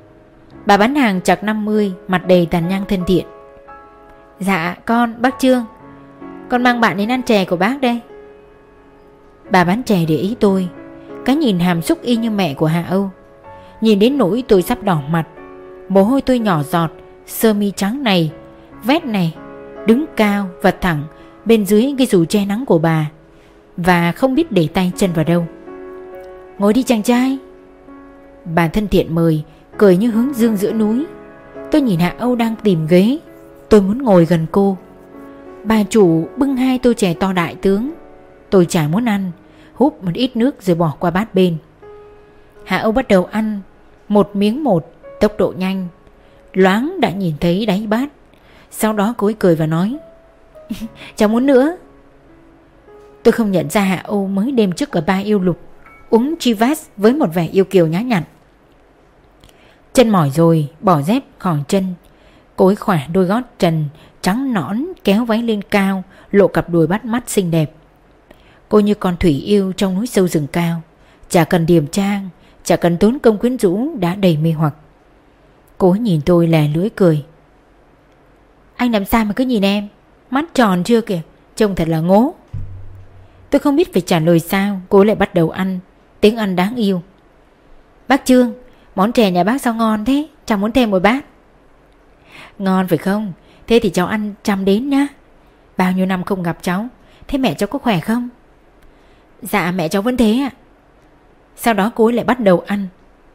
S1: Bà bán hàng chạc năm mươi, mặt đầy tàn nhang thân thiện. Dạ con, bác Trương. Con mang bạn đến ăn chè của bác đây. Bà bán chè để ý tôi. Cái nhìn hàm xúc y như mẹ của Hạ Âu. Nhìn đến nỗi tôi sắp đỏ mặt. Mồ hôi tôi nhỏ giọt. Sơ mi trắng này, vét này, đứng cao và thẳng bên dưới cái dù che nắng của bà, và không biết để tay chân vào đâu. Ngồi đi chàng trai. Bà thân thiện mời, cười như hướng dương giữa núi. Tôi nhìn Hạ Âu đang tìm ghế. Tôi muốn ngồi gần cô. Bà chủ bưng hai tô chè to đại tướng. Tôi chả muốn ăn, húp một ít nước rồi bỏ qua bát bên. Hạ Âu bắt đầu ăn một miếng một, tốc độ nhanh. Loáng đã nhìn thấy đáy bát. Sau đó cô ấy cười và nói: Cháu muốn nữa. Tôi không nhận ra Hạ Âu mới đêm trước ở bar yêu lục uống Chivas với một vẻ yêu kiều nhã nhặn. Chân mỏi rồi, bỏ dép khỏi chân, cô ấy khỏa đôi gót trần trắng nõn, kéo váy lên cao, lộ cặp đùi bắt mắt xinh đẹp. Cô như con thủy yêu trong núi sâu rừng cao, chả cần điềm trang, chả cần tốn công quyến rũ đã đầy mê hoặc. Cô ấy nhìn tôi lè lưỡi cười: Anh làm sao mà cứ nhìn em, mắt tròn chưa kìa, trông thật là ngố. Tôi không biết phải trả lời sao. Cô lại bắt đầu ăn, tiếng ăn đáng yêu: Bác Trương, món chè nhà bác sao ngon thế, cháu muốn thêm một bát. Ngon phải không? Thế thì cháu ăn chăm đến nhá. Bao nhiêu năm không gặp cháu, thế mẹ cháu có khỏe không? Dạ mẹ cháu vẫn thế ạ. Sau đó cô ấy lại bắt đầu ăn: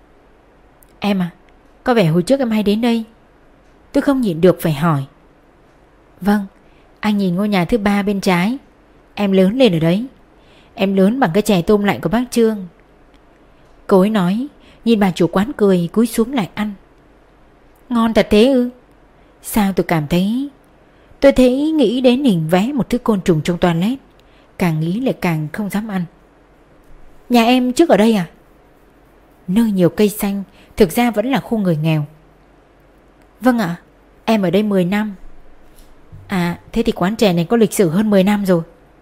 S1: Em à, có vẻ hồi trước em hay đến đây. Tôi không nhịn được phải hỏi: Vâng, anh nhìn ngôi nhà thứ ba bên trái, em lớn lên ở đấy. Em lớn bằng cái chè tôm lạnh của bác Trương. Cô ấy nói, nhìn bà chủ quán cười, cúi xuống lại ăn. Ngon thật thế ư? Sao tôi cảm thấy Tôi thấy nghĩ đến hình vẽ một thứ côn trùng trong toilet, càng nghĩ lại càng không dám ăn. Nhà em trước ở đây à? Nơi nhiều cây xanh, thực ra vẫn là khu người nghèo. Vâng ạ, em ở đây mười năm. À, thế thì quán chè này có lịch sử hơn mười năm rồi.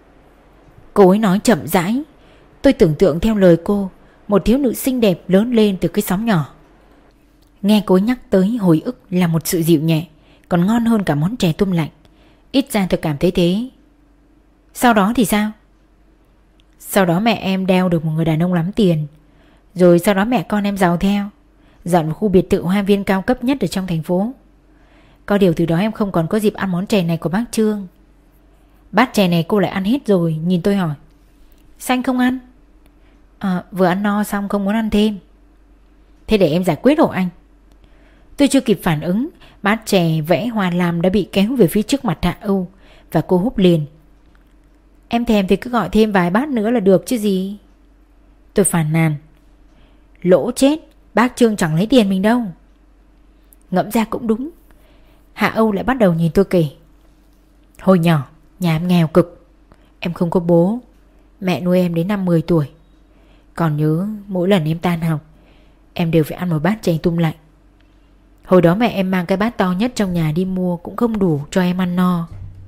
S1: Cô ấy nói chậm rãi. Tôi tưởng tượng theo lời cô, một thiếu nữ xinh đẹp lớn lên từ cái xóm nhỏ. Nghe cô ấy nhắc tới hồi ức là một sự dịu nhẹ, còn ngon hơn cả món chè tôm lạnh. Ít ra tôi cảm thấy thế. Sau đó thì sao? Sau đó mẹ em đeo được một người đàn ông lắm tiền. Rồi sau đó mẹ con em giàu theo, dọn vào khu biệt thự hoa viên cao cấp nhất ở trong thành phố. Có điều từ đó em không còn có dịp ăn món chè này của bác Trương. Bát chè này cô lại ăn hết rồi. Nhìn tôi hỏi: Xanh không ăn? À, vừa ăn no xong không muốn ăn thêm. Thế để em giải quyết hộ anh. Tôi chưa kịp phản ứng, bát chè vẽ hoa lam đã bị kéo về phía trước mặt Hạ Âu, và cô húp liền: Em thèm thì cứ gọi thêm vài bát nữa là được chứ gì. Tôi phàn nàn: Lỗ chết, bác Trương chẳng lấy tiền mình đâu. Ngẫm ra cũng đúng. Hạ Âu lại bắt đầu nhìn tôi kể: Hồi nhỏ nhà em nghèo cực. Em không có bố, mẹ nuôi em đến năm mười tuổi. Còn nhớ mỗi lần em tan học, em đều phải ăn một bát chè tôm lạnh. Hồi đó mẹ em mang cái bát to nhất trong nhà đi mua cũng không đủ cho em ăn no.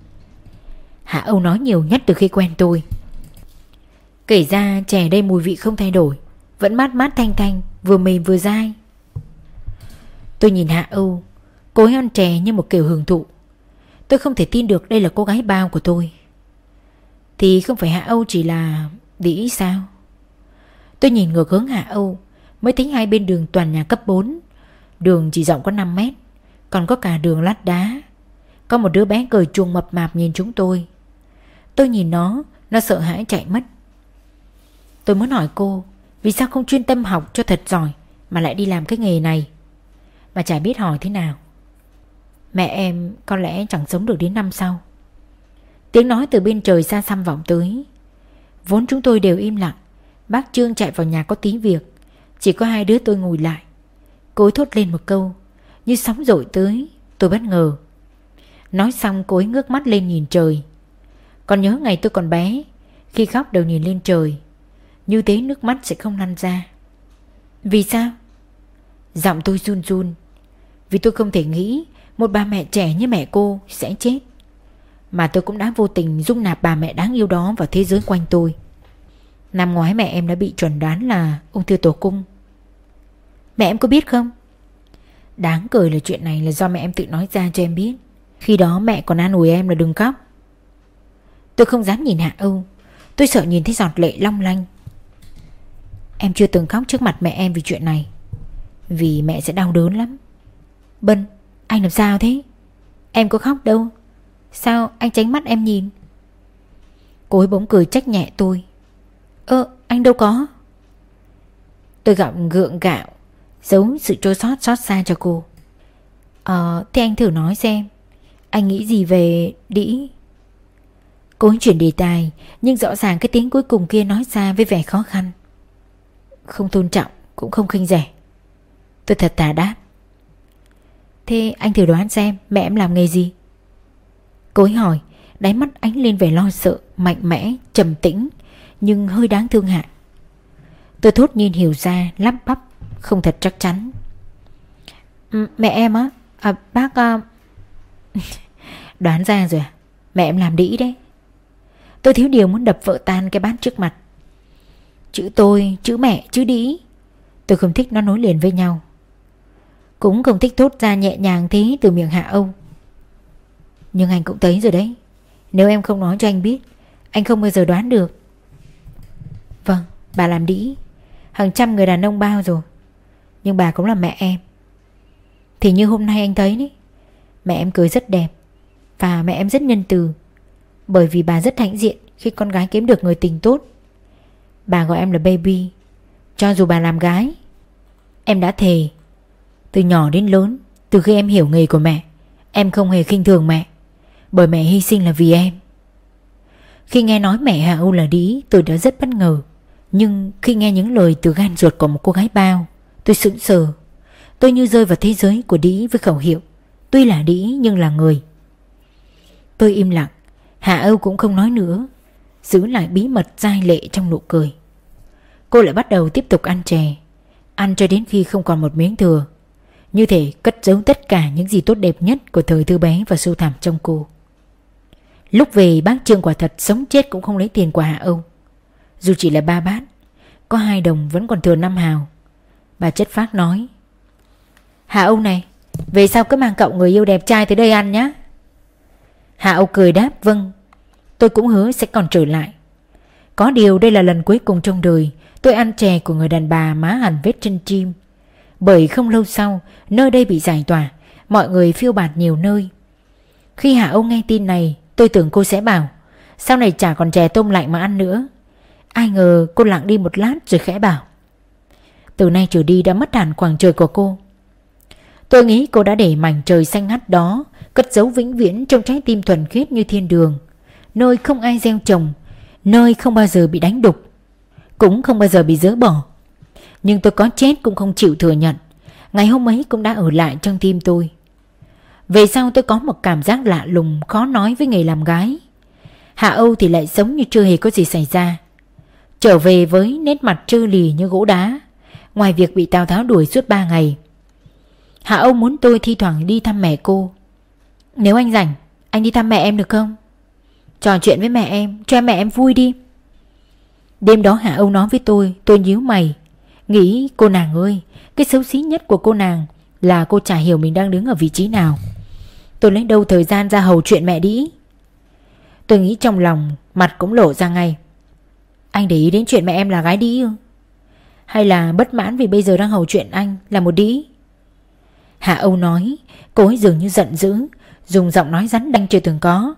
S1: Hạ Âu nói nhiều nhất từ khi quen tôi. Kể ra chè đây mùi vị không thay đổi, vẫn mát mát thanh thanh, vừa mềm vừa dai. Tôi nhìn Hạ Âu, cô ấy ăn chè như một kiểu hưởng thụ. Tôi không thể tin được đây là cô gái bao của tôi. Thì không phải Hạ Âu chỉ là đĩ sao? Tôi nhìn ngược hướng Hạ Âu, mới thấy hai bên đường toàn nhà cấp bốn. Đường chỉ rộng có năm mét, còn có cả đường lát đá. Có một đứa bé cười chuồng mập mạp nhìn chúng tôi. Tôi nhìn nó, nó sợ hãi chạy mất. Tôi muốn hỏi cô, vì sao không chuyên tâm học cho thật giỏi mà lại đi làm cái nghề này? Mà chả biết hỏi thế nào. Mẹ em có lẽ chẳng sống được đến năm sau. Tiếng nói từ bên trời xa xăm vọng tới. Vốn chúng tôi đều im lặng. Bác Trương chạy vào nhà có tí việc, chỉ có hai đứa tôi ngồi lại. Cô ấy thốt lên một câu như sóng dội tới. Tôi bất ngờ. Nói xong cô ấy ngước mắt lên nhìn trời. Còn nhớ ngày tôi còn bé, khi khóc đều nhìn lên trời, như thế nước mắt sẽ không lăn ra. Vì sao? Giọng tôi run run. Vì tôi không thể nghĩ một bà mẹ trẻ như mẹ cô sẽ chết. Mà tôi cũng đã vô tình dung nạp bà mẹ đáng yêu đó vào thế giới quanh tôi. Năm ngoái mẹ em đã bị chuẩn đoán là ung thư tử cung. Mẹ em có biết không? Đáng cười là chuyện này là do mẹ em tự nói ra cho em biết. Khi đó mẹ còn an ủi em là đừng khóc. Tôi không dám nhìn Hạ Âu. Tôi sợ nhìn thấy giọt lệ long lanh. Em chưa từng khóc trước mặt mẹ em vì chuyện này, vì mẹ sẽ đau đớn lắm. Bân, anh làm sao thế? Em có khóc đâu. Sao anh tránh mắt em nhìn? Cô ấy bỗng cười trách nhẹ tôi. Ơ, anh đâu có. Tôi gọng gượng gạo, giấu sự chua xót xót xa cho cô. Ờ, thế anh thử nói xem, anh nghĩ gì về đĩ? Cô ấy chuyển đề tài, nhưng rõ ràng cái tiếng cuối cùng kia nói ra với vẻ khó khăn. Không tôn trọng, cũng không khinh rẻ. Tôi thật thà đáp. Thế anh thử đoán xem mẹ em làm nghề gì? Cô ấy hỏi, đáy mắt ánh lên vẻ lo sợ, mạnh mẽ, trầm tĩnh, nhưng hơi đáng thương hại. Tôi thốt nhiên hiểu ra, lắp bắp, không thật chắc chắn. Mẹ em á? À, bác... Uh... Đoán ra rồi à? Mẹ em làm đĩ đấy. Tôi thiếu điều muốn đập vỡ tan cái bát trước mặt. Chữ tôi, chữ mẹ, chữ đĩ. Tôi không thích nó nối liền với nhau. Cũng không thích thốt ra nhẹ nhàng thế từ miệng Hạ Âu. Nhưng anh cũng thấy rồi đấy. Nếu em không nói cho anh biết, anh không bao giờ đoán được. Vâng, bà làm đĩ. Hàng trăm người đàn ông bao rồi. Nhưng bà cũng là mẹ em. Thì như hôm nay anh thấy đấy, mẹ em cười rất đẹp. Và mẹ em rất nhân từ. Bởi vì bà rất hãnh diện khi con gái kiếm được người tình tốt. Bà gọi em là baby. Cho dù bà làm gái, em đã thề từ nhỏ đến lớn, từ khi em hiểu nghề của mẹ, em không hề khinh thường mẹ. Bởi mẹ hy sinh là vì em. Khi nghe nói mẹ Hạ Âu là đĩ, tôi đã rất bất ngờ. Nhưng khi nghe những lời từ gan ruột của một cô gái bao, tôi sững sờ. Tôi như rơi vào thế giới của đĩ với khẩu hiệu tuy là đĩ nhưng là người. Tôi im lặng. Hạ Âu cũng không nói nữa, giữ lại bí mật dai lệ trong nụ cười. Cô lại bắt đầu tiếp tục ăn chè, ăn cho đến khi không còn một miếng thừa, như thể cất giấu tất cả những gì tốt đẹp nhất của thời thơ bé và sâu thẳm trong cô. Lúc về, bác Trương quả thật sống chết cũng không lấy tiền của Hạ Âu. Dù chỉ là ba bát, có hai đồng vẫn còn thừa năm hào. Bà chất phác nói, Hạ Âu này, về sau cứ mang cậu người yêu đẹp trai tới đây ăn nhé. Hạ Âu cười đáp vâng. Tôi cũng hứa sẽ còn trở lại. Có điều đây là lần cuối cùng trong đời tôi ăn chè của người đàn bà má hẳn vết chân chim. Bởi không lâu sau, nơi đây bị giải tỏa, mọi người phiêu bạt nhiều nơi. Khi Hạ Âu nghe tin này, tôi tưởng cô sẽ bảo sau này chả còn chè tôm lạnh mà ăn nữa. Ai ngờ cô lặng đi một lát rồi khẽ bảo, từ nay trở đi đã mất hẳn khoảng trời của cô. Tôi nghĩ cô đã để mảnh trời xanh ngắt đó cất giấu vĩnh viễn trong trái tim thuần khiết như thiên đường, nơi không ai gieo trồng, nơi không bao giờ bị đánh đục, cũng không bao giờ bị dỡ bỏ. Nhưng tôi có chết cũng không chịu thừa nhận, ngày hôm ấy cũng đã ở lại trong tim tôi. Về sau tôi có một cảm giác lạ lùng khó nói với nghề làm gái. Hạ Âu thì lại sống như chưa hề có gì xảy ra, trở về với nét mặt trơ lì như gỗ đá. Ngoài việc bị Tào Tháo đuổi suốt ba ngày, Hạ Âu muốn tôi thi thoảng đi thăm mẹ cô. Nếu anh rảnh, anh đi thăm mẹ em được không? Trò chuyện với mẹ em, cho mẹ em vui đi. Đêm đó Hạ Âu nói với tôi, tôi nhíu mày, nghĩ cô nàng ơi, cái xấu xí nhất của cô nàng là cô chả hiểu mình đang đứng ở vị trí nào. Tôi lấy đâu thời gian ra hầu chuyện mẹ đĩ. Tôi nghĩ trong lòng, mặt cũng lộ ra ngay. Anh để ý đến chuyện mẹ em là gái đĩ ư? Hay là bất mãn vì bây giờ đang hầu chuyện anh là một đĩ? Hạ Âu nói, cô ấy dường như giận dữ, dùng giọng nói rắn đanh chưa từng có.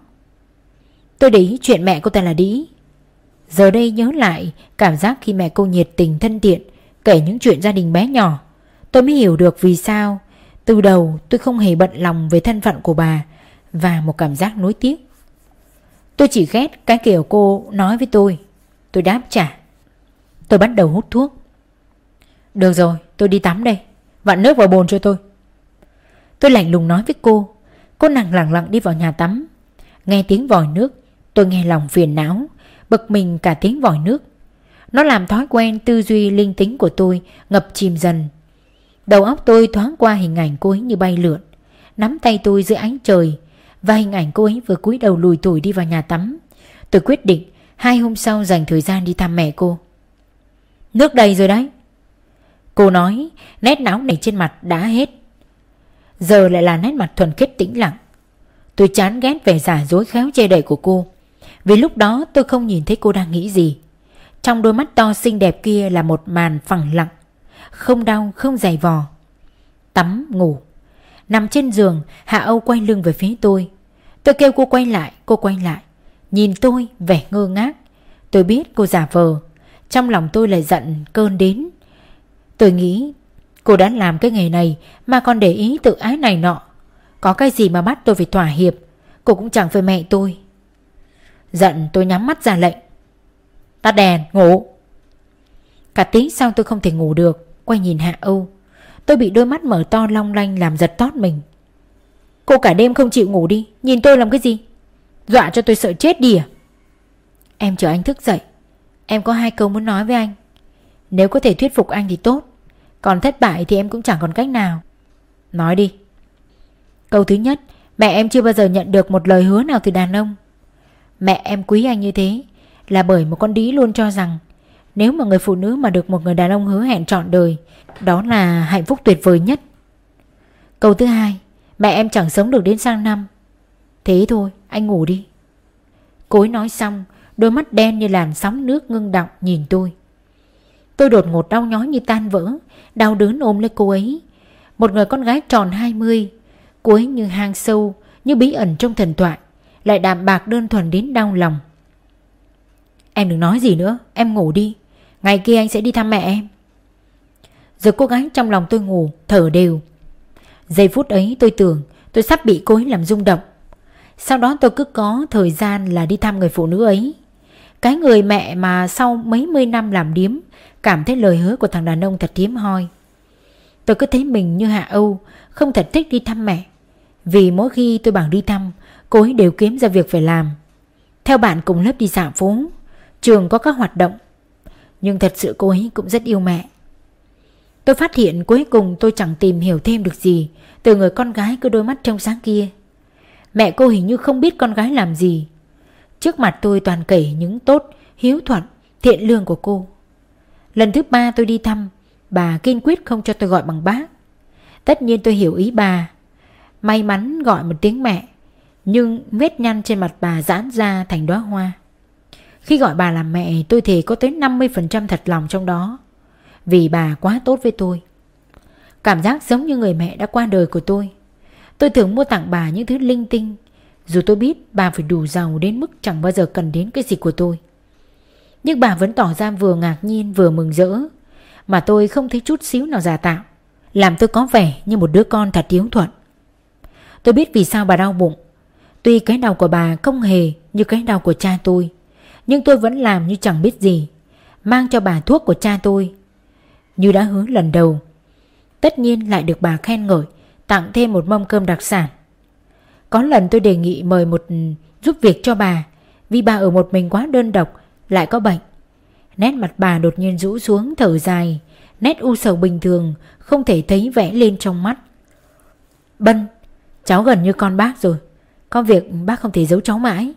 S1: Tôi để ý chuyện mẹ cô ta là đĩ. Giờ đây nhớ lại cảm giác khi mẹ cô nhiệt tình thân thiện kể những chuyện gia đình bé nhỏ, tôi mới hiểu được vì sao từ đầu tôi không hề bận lòng về thân phận của bà, và một cảm giác nuối tiếc. Tôi chỉ ghét cái kiểu cô nói với tôi. Tôi đáp trả. Tôi bắt đầu hút thuốc. Được rồi, tôi đi tắm đây, vặn nước vào bồn cho tôi. Tôi lạnh lùng nói với cô. Cô nàng lặng lặng đi vào nhà tắm. Nghe tiếng vòi nước, tôi nghe lòng phiền não, bực mình cả tiếng vòi nước. Nó làm thói quen tư duy linh tính của tôi ngập chìm dần. Đầu óc tôi thoáng qua hình ảnh cô ấy như bay lượn, nắm tay tôi dưới ánh trời, và hình ảnh cô ấy vừa cúi đầu lùi thủi đi vào nhà tắm. Tôi quyết định hai hôm sau dành thời gian đi thăm mẹ cô. Nước đầy rồi đấy, cô nói, nét nóng nảy trên mặt đã hết. Giờ lại là nét mặt thuần khiết tĩnh lặng. Tôi chán ghét vẻ giả dối khéo che đậy của cô, vì lúc đó tôi không nhìn thấy cô đang nghĩ gì. Trong đôi mắt to xinh đẹp kia là một màn phẳng lặng, không đau không dày vò. Tắm ngủ. Nằm trên giường, Hạ Âu quay lưng về phía tôi. Tôi kêu cô quay lại, cô quay lại, nhìn tôi vẻ ngơ ngác. Tôi biết cô giả vờ. Trong lòng tôi lại giận cơn đến. Tôi nghĩ cô đã làm cái nghề này mà còn để ý tự ái này nọ. Có cái gì mà bắt tôi phải thỏa hiệp? Cô cũng chẳng phải mẹ tôi. Giận tôi nhắm mắt ra lệnh. Tắt đèn, ngủ. Cả tiếng sau tôi không thể ngủ được. Quay nhìn Hạ Âu. Tôi bị đôi mắt mở to long lanh làm giật tót mình. Cô cả đêm không chịu ngủ đi, nhìn tôi làm cái gì? Dọa cho tôi sợ chết đi à? Em chờ anh thức dậy. Em có hai câu muốn nói với anh. Nếu có thể thuyết phục anh thì tốt, còn thất bại thì em cũng chẳng còn cách nào. Nói đi. Câu thứ nhất, mẹ em chưa bao giờ nhận được một lời hứa nào từ đàn ông. Mẹ em quý anh như thế là bởi một con đĩ luôn cho rằng nếu mà người phụ nữ mà được một người đàn ông hứa hẹn trọn đời, đó là hạnh phúc tuyệt vời nhất. Câu thứ hai, mẹ em chẳng sống được đến sang năm. Thế thôi, anh ngủ đi. Cô ấy nói xong, đôi mắt đen như làn sóng nước ngưng đọng nhìn tôi. Tôi đột ngột đau nhói như tan vỡ, đau đớn ôm lấy cô ấy. Một người con gái tròn hai mươi, cô ấy như hang sâu, như bí ẩn trong thần thoại, lại đạm bạc đơn thuần đến đau lòng. Em đừng nói gì nữa, em ngủ đi. Ngày kia anh sẽ đi thăm mẹ em. Rồi cô gái trong lòng tôi ngủ, thở đều. Giây phút ấy tôi tưởng tôi sắp bị cô ấy làm rung động. Sau đó tôi cứ có thời gian là đi thăm người phụ nữ ấy. Cái người mẹ mà sau mấy mươi năm làm điếm cảm thấy lời hứa của thằng đàn ông thật hiếm hoi. Tôi cứ thấy mình như Hạ Âu, không thật thích đi thăm mẹ. Vì mỗi khi tôi bảo đi thăm, cô ấy đều kiếm ra việc phải làm. Theo bạn cùng lớp đi dạo phố, trường có các hoạt động. Nhưng thật sự cô ấy cũng rất yêu mẹ. Tôi phát hiện cuối cùng tôi chẳng tìm hiểu thêm được gì từ người con gái có đôi mắt trong sáng kia. Mẹ cô hình như không biết con gái làm gì. Trước mặt tôi toàn kể những tốt, hiếu thuận, thiện lương của cô. Lần thứ ba tôi đi thăm, bà kiên quyết không cho tôi gọi bằng bác. Tất nhiên tôi hiểu ý bà. May mắn gọi một tiếng mẹ, nhưng vết nhăn trên mặt bà giãn ra thành đóa hoa. Khi gọi bà là mẹ, tôi thề có tới năm mươi phần trăm thật lòng trong đó. Vì bà quá tốt với tôi. Cảm giác giống như người mẹ đã qua đời của tôi. Tôi thường mua tặng bà những thứ linh tinh, dù tôi biết bà phải đủ giàu đến mức chẳng bao giờ cần đến cái gì của tôi. Nhưng bà vẫn tỏ ra vừa ngạc nhiên vừa mừng rỡ, mà tôi không thấy chút xíu nào giả tạo, làm tôi có vẻ như một đứa con thật hiếu thuận. Tôi biết vì sao bà đau bụng. Tuy cái đau của bà không hề như cái đau của cha tôi, nhưng tôi vẫn làm như chẳng biết gì, mang cho bà thuốc của cha tôi như đã hứa lần đầu. Tất nhiên lại được bà khen ngợi, tặng thêm một mâm cơm đặc sản. Có lần tôi đề nghị mời một giúp việc cho bà, vì bà ở một mình quá đơn độc, lại có bệnh. Nét mặt bà đột nhiên rũ xuống thở dài, nét u sầu bình thường không thể thấy vẽ lên trong mắt. Bân, cháu gần như con bác rồi, có việc bác không thể giấu cháu mãi.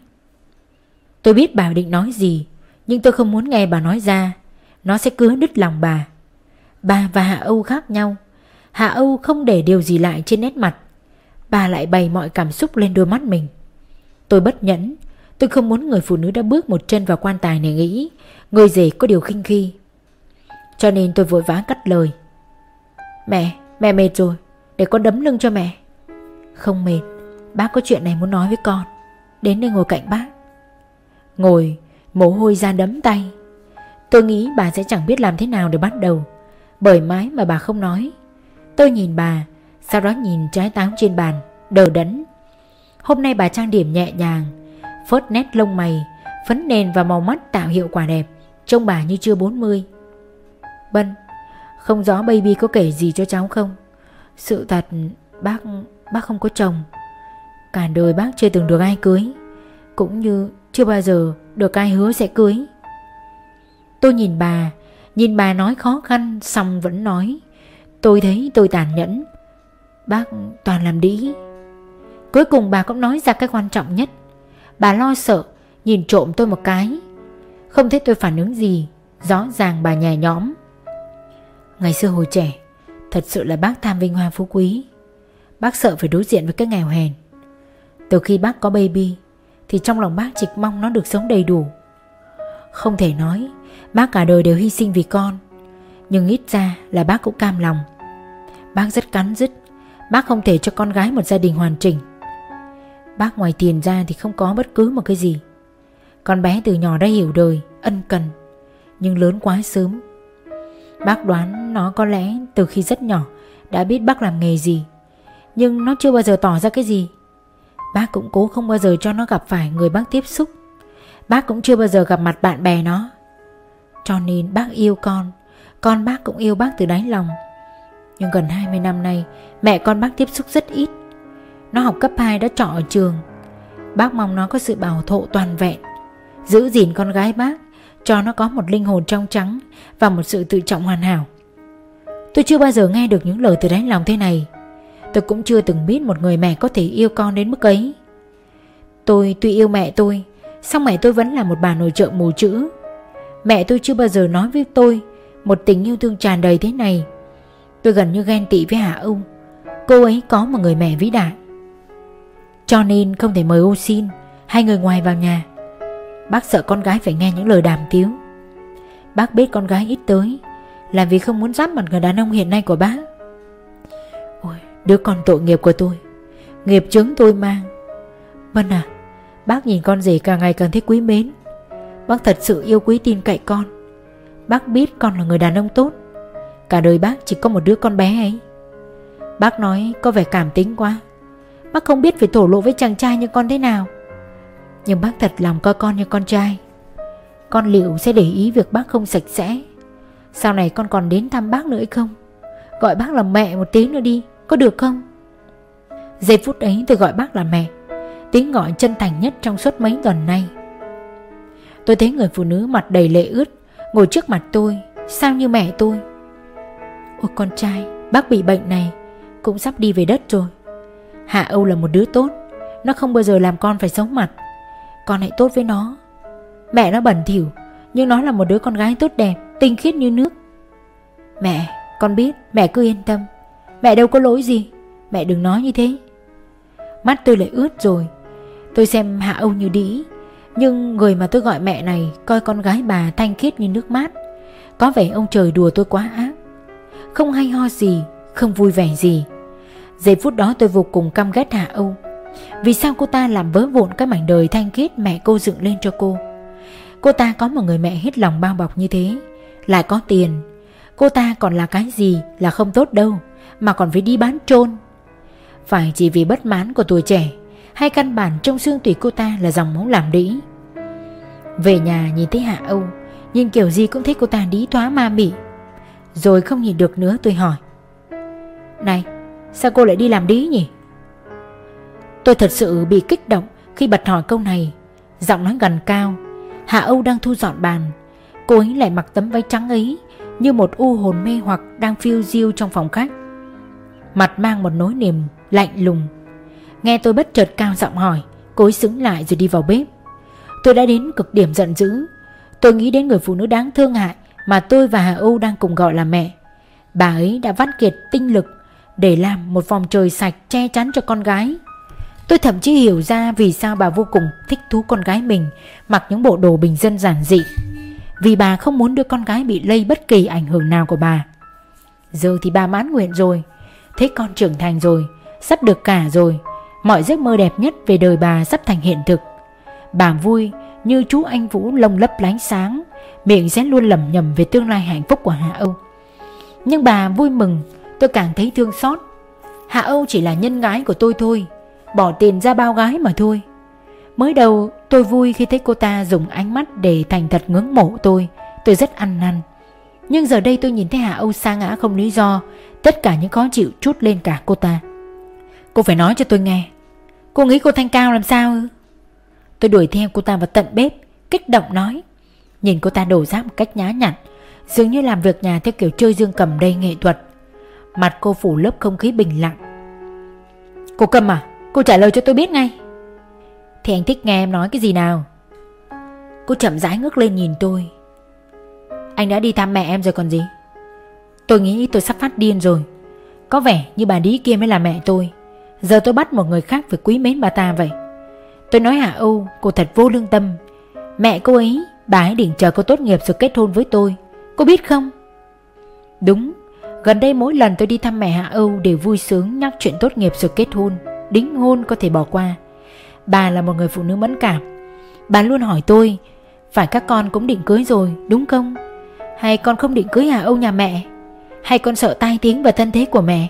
S1: Tôi biết bà định nói gì, nhưng tôi không muốn nghe bà nói ra. Nó sẽ cứa đứt lòng bà. Bà và Hạ Âu khác nhau. Hạ Âu không để điều gì lại trên nét mặt, bà lại bày mọi cảm xúc lên đôi mắt mình. Tôi bất nhẫn. Tôi không muốn người phụ nữ đã bước một chân vào quan tài này nghĩ người rể có điều khinh khi. Cho nên tôi vội vã cắt lời. Mẹ, mẹ mệt rồi, để con đấm lưng cho mẹ. Không mệt, bác có chuyện này muốn nói với con. Đến đây ngồi cạnh bác. Ngồi, mồ hôi ra đấm tay. Tôi nghĩ bà sẽ chẳng biết làm thế nào để bắt đầu, bởi mãi mà bà không nói. Tôi nhìn bà, sau đó nhìn trái táo trên bàn, đờ đẫn. Hôm nay bà trang điểm nhẹ nhàng, phớt nét lông mày, phấn nền và màu mắt tạo hiệu quả đẹp, trông bà như chưa bốn mươi. Bân, không rõ baby có kể gì cho cháu không? Sự thật bác bác không có chồng. Cả đời bác chưa từng được ai cưới, cũng như chưa bao giờ được ai hứa sẽ cưới. Tôi nhìn bà, nhìn bà nói khó khăn xong vẫn nói. Tôi thấy tôi tàn nhẫn. Bác toàn làm đĩ. Cuối cùng bà cũng nói ra cái quan trọng nhất. Bà lo sợ, nhìn trộm tôi một cái. Không thấy tôi phản ứng gì, rõ ràng bà nhẹ nhõm. Ngày xưa hồi trẻ, thật sự là bác tham vinh hoa phú quý. Bác sợ phải đối diện với cái nghèo hèn. Từ khi bác có baby thì trong lòng bác chỉ mong nó được sống đầy đủ. Không thể nói bác cả đời đều hy sinh vì con, nhưng ít ra là bác cũng cam lòng. Bác rất cắn rứt. Bác không thể cho con gái một gia đình hoàn chỉnh. Bác ngoài tiền ra thì không có bất cứ một cái gì. Con bé từ nhỏ đã hiểu đời, ân cần, nhưng lớn quá sớm. Bác đoán nó có lẽ từ khi rất nhỏ đã biết bác làm nghề gì, nhưng nó chưa bao giờ tỏ ra cái gì. Bác cũng cố không bao giờ cho nó gặp phải người bác tiếp xúc. Bác cũng chưa bao giờ gặp mặt bạn bè nó. Cho nên bác yêu con, con bác cũng yêu bác từ đáy lòng. Nhưng gần hai mươi năm nay mẹ con bác tiếp xúc rất ít. Nó học cấp hai đã trọ ở trường. Bác mong nó có sự bảo hộ toàn vẹn, giữ gìn con gái bác, cho nó có một linh hồn trong trắng và một sự tự trọng hoàn hảo. Tôi chưa bao giờ nghe được những lời từ đáy lòng thế này. Tôi cũng chưa từng biết một người mẹ có thể yêu con đến mức ấy. Tôi tuy yêu mẹ tôi, song mẹ tôi vẫn là một bà nội trợ mù chữ. Mẹ tôi chưa bao giờ nói với tôi một tình yêu thương tràn đầy thế này. Tôi gần như ghen tị với Hà Âu. Cô ấy có một người mẹ vĩ đại. Cho nên không thể mời ô xin hay người ngoài vào nhà. Bác sợ con gái phải nghe những lời đàm tiếu. Bác biết con gái ít tới là vì không muốn giáp mặt người đàn ông hiện nay của bác. Ôi, đứa con tội nghiệp của tôi, nghiệp chướng tôi mang. Vân à, bác nhìn con rể càng ngày càng thấy quý mến. Bác thật sự yêu quý tin cậy con. Bác biết con là người đàn ông tốt. Cả đời bác chỉ có một đứa con bé ấy. Bác nói có vẻ cảm tính quá. Bác không biết phải thổ lộ với chàng trai như con thế nào. Nhưng bác thật lòng coi con như con trai. Con liệu sẽ để ý việc bác không sạch sẽ. Sau này con còn đến thăm bác nữa hay không? Gọi bác là mẹ một tiếng nữa đi, có được không? Giây phút ấy tôi gọi bác là mẹ, tiếng gọi chân thành nhất trong suốt mấy tuần nay. Tôi thấy người phụ nữ mặt đầy lệ ướt ngồi trước mặt tôi, sao như mẹ tôi. Ôi con trai, bác bị bệnh này, cũng sắp đi về đất rồi. Hạ Âu là một đứa tốt, nó không bao giờ làm con phải xấu mặt. Con hãy tốt với nó. Mẹ nó bẩn thỉu, nhưng nó là một đứa con gái tốt đẹp, tinh khiết như nước. Mẹ, con biết, mẹ cứ yên tâm. Mẹ đâu có lỗi gì, mẹ đừng nói như thế. Mắt tôi lại ướt rồi. Tôi xem Hạ Âu như đĩ, nhưng người mà tôi gọi mẹ này coi con gái bà thanh khiết như nước mát. Có vẻ ông trời đùa tôi quá ác. Không hay ho gì, không vui vẻ gì. Giây phút đó tôi vô cùng căm ghét Hạ Âu. Vì sao cô ta làm vỡ vụn cái mảnh đời thanh khiết mẹ cô dựng lên cho cô? Cô ta có một người mẹ hết lòng bao bọc như thế, lại có tiền. Cô ta còn là cái gì là không tốt đâu, mà còn phải đi bán trôn. Phải chỉ vì bất mãn của tuổi trẻ, hay căn bản trong xương tủy cô ta là dòng máu làm đĩ? Về nhà nhìn thấy Hạ Âu, nhìn kiểu gì cũng thấy cô ta đĩ thoá ma mị. Rồi không nhìn được nữa tôi hỏi: Này, sao cô lại đi làm đĩ nhỉ? Tôi thật sự bị kích động khi bật hỏi câu này. Giọng nói gần cao. Hạ Âu đang thu dọn bàn. Cô ấy lại mặc tấm váy trắng ấy như một u hồn mê hoặc đang phiêu diêu trong phòng khách, mặt mang một nỗi niềm lạnh lùng. Nghe tôi bất chợt cao giọng hỏi, cô ấy sững lại rồi đi vào bếp. Tôi đã đến cực điểm giận dữ. Tôi nghĩ đến người phụ nữ đáng thương hại mà tôi và Hạ Âu đang cùng gọi là mẹ. Bà ấy đã vắt kiệt tinh lực để làm một vòng trời sạch che chắn cho con gái. Tôi thậm chí hiểu ra vì sao bà vô cùng thích thú con gái mình mặc những bộ đồ bình dân giản dị. Vì bà không muốn đứa con gái bị lây bất kỳ ảnh hưởng nào của bà. Giờ thì bà mãn nguyện rồi. Thấy con trưởng thành rồi, sắp được cả rồi. Mọi giấc mơ đẹp nhất về đời bà sắp thành hiện thực. Bà vui như chú anh Vũ lông lấp lánh sáng, miệng sẽ luôn lẩm nhẩm về tương lai hạnh phúc của Hạ Âu. Nhưng bà vui mừng, tôi càng thấy thương xót. Hạ Âu chỉ là nhân gái của tôi thôi, bỏ tiền ra bao gái mà thôi. Mới đầu tôi vui khi thấy cô ta dùng ánh mắt để thành thật ngưỡng mộ tôi. Tôi rất ăn năn. Nhưng giờ đây tôi nhìn thấy Hạ Âu sa ngã không lý do. Tất cả những khó chịu trút lên cả cô ta. Cô phải nói cho tôi nghe. Cô nghĩ cô thanh cao làm sao ư? Tôi đuổi theo cô ta vào tận bếp, kích động nói. Nhìn cô ta đổ rác một cách nhã nhặn, dường như làm việc nhà theo kiểu chơi dương cầm đầy nghệ thuật. Mặt cô phủ lớp không khí bình lặng. Cô Cầm à, cô trả lời cho tôi biết ngay. Thì anh thích nghe em nói cái gì nào? Cô chậm rãi ngước lên nhìn tôi. Anh đã đi thăm mẹ em rồi còn gì. Tôi nghĩ tôi sắp phát điên rồi. Có vẻ như bà Đí kia mới là mẹ tôi. Giờ tôi bắt một người khác phải quý mến bà ta vậy. Tôi nói Hạ Âu, cô thật vô lương tâm. Mẹ cô ấy, bà ấy định chờ cô tốt nghiệp rồi kết hôn với tôi. Cô biết không? Đúng, gần đây mỗi lần tôi đi thăm mẹ Hạ Âu đều vui sướng nhắc chuyện tốt nghiệp rồi kết hôn. Đính hôn có thể bỏ qua. Bà là một người phụ nữ mẫn cảm. Bà luôn hỏi tôi, phải các con cũng định cưới rồi đúng không? Hay con không định cưới Hạ Âu nhà mẹ? Hay con sợ tai tiếng và thân thế của mẹ?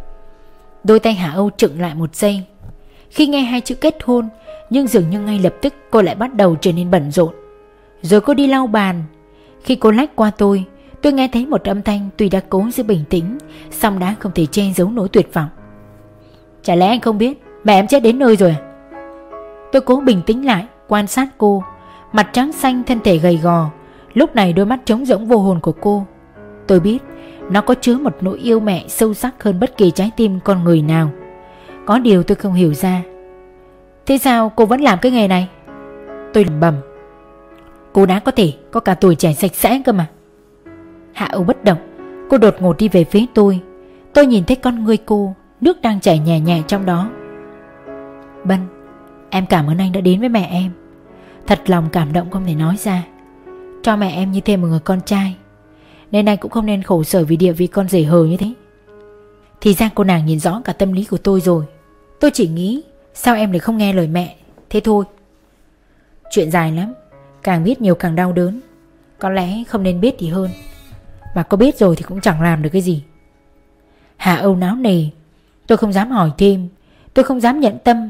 S1: Đôi tay Hạ Âu chững lại một giây khi nghe hai chữ kết hôn. Nhưng dường như ngay lập tức cô lại bắt đầu trở nên bận rộn. Rồi cô đi lau bàn. Khi cô lách qua tôi, tôi nghe thấy một âm thanh tuy đã cố giữ bình tĩnh, song đã không thể che giấu nỗi tuyệt vọng. Chả lẽ anh không biết mẹ em chết đến nơi rồi à? Tôi cố bình tĩnh lại, quan sát cô. Mặt trắng xanh, thân thể gầy gò, lúc này đôi mắt trống rỗng vô hồn của cô. Tôi biết nó có chứa một nỗi yêu mẹ sâu sắc hơn bất kỳ trái tim con người nào. Có điều tôi không hiểu ra. Thế sao cô vẫn làm cái nghề này? Tôi lẩm bẩm. Cô đã có thể có cả tuổi trẻ sạch sẽ cơ mà. Hạ Âu bất động. Cô đột ngột đi về phía tôi. Tôi nhìn thấy con ngươi cô, nước đang chảy nhẹ nhẹ trong đó. Bân, em cảm ơn anh đã đến với mẹ em. Thật lòng cảm động không thể nói ra. Cho mẹ em như thêm một người con trai, nên anh cũng không nên khổ sở vì địa vị con rể hờ như thế. Thì ra cô nàng nhìn rõ cả tâm lý của tôi rồi. Tôi chỉ nghĩ sao em lại không nghe lời mẹ. Thế thôi. Chuyện dài lắm, càng biết nhiều càng đau đớn. Có lẽ không nên biết thì hơn. Mà có biết rồi thì cũng chẳng làm được cái gì. Hạ Âu náo nề. Tôi không dám hỏi thêm. Tôi không dám nhận tâm.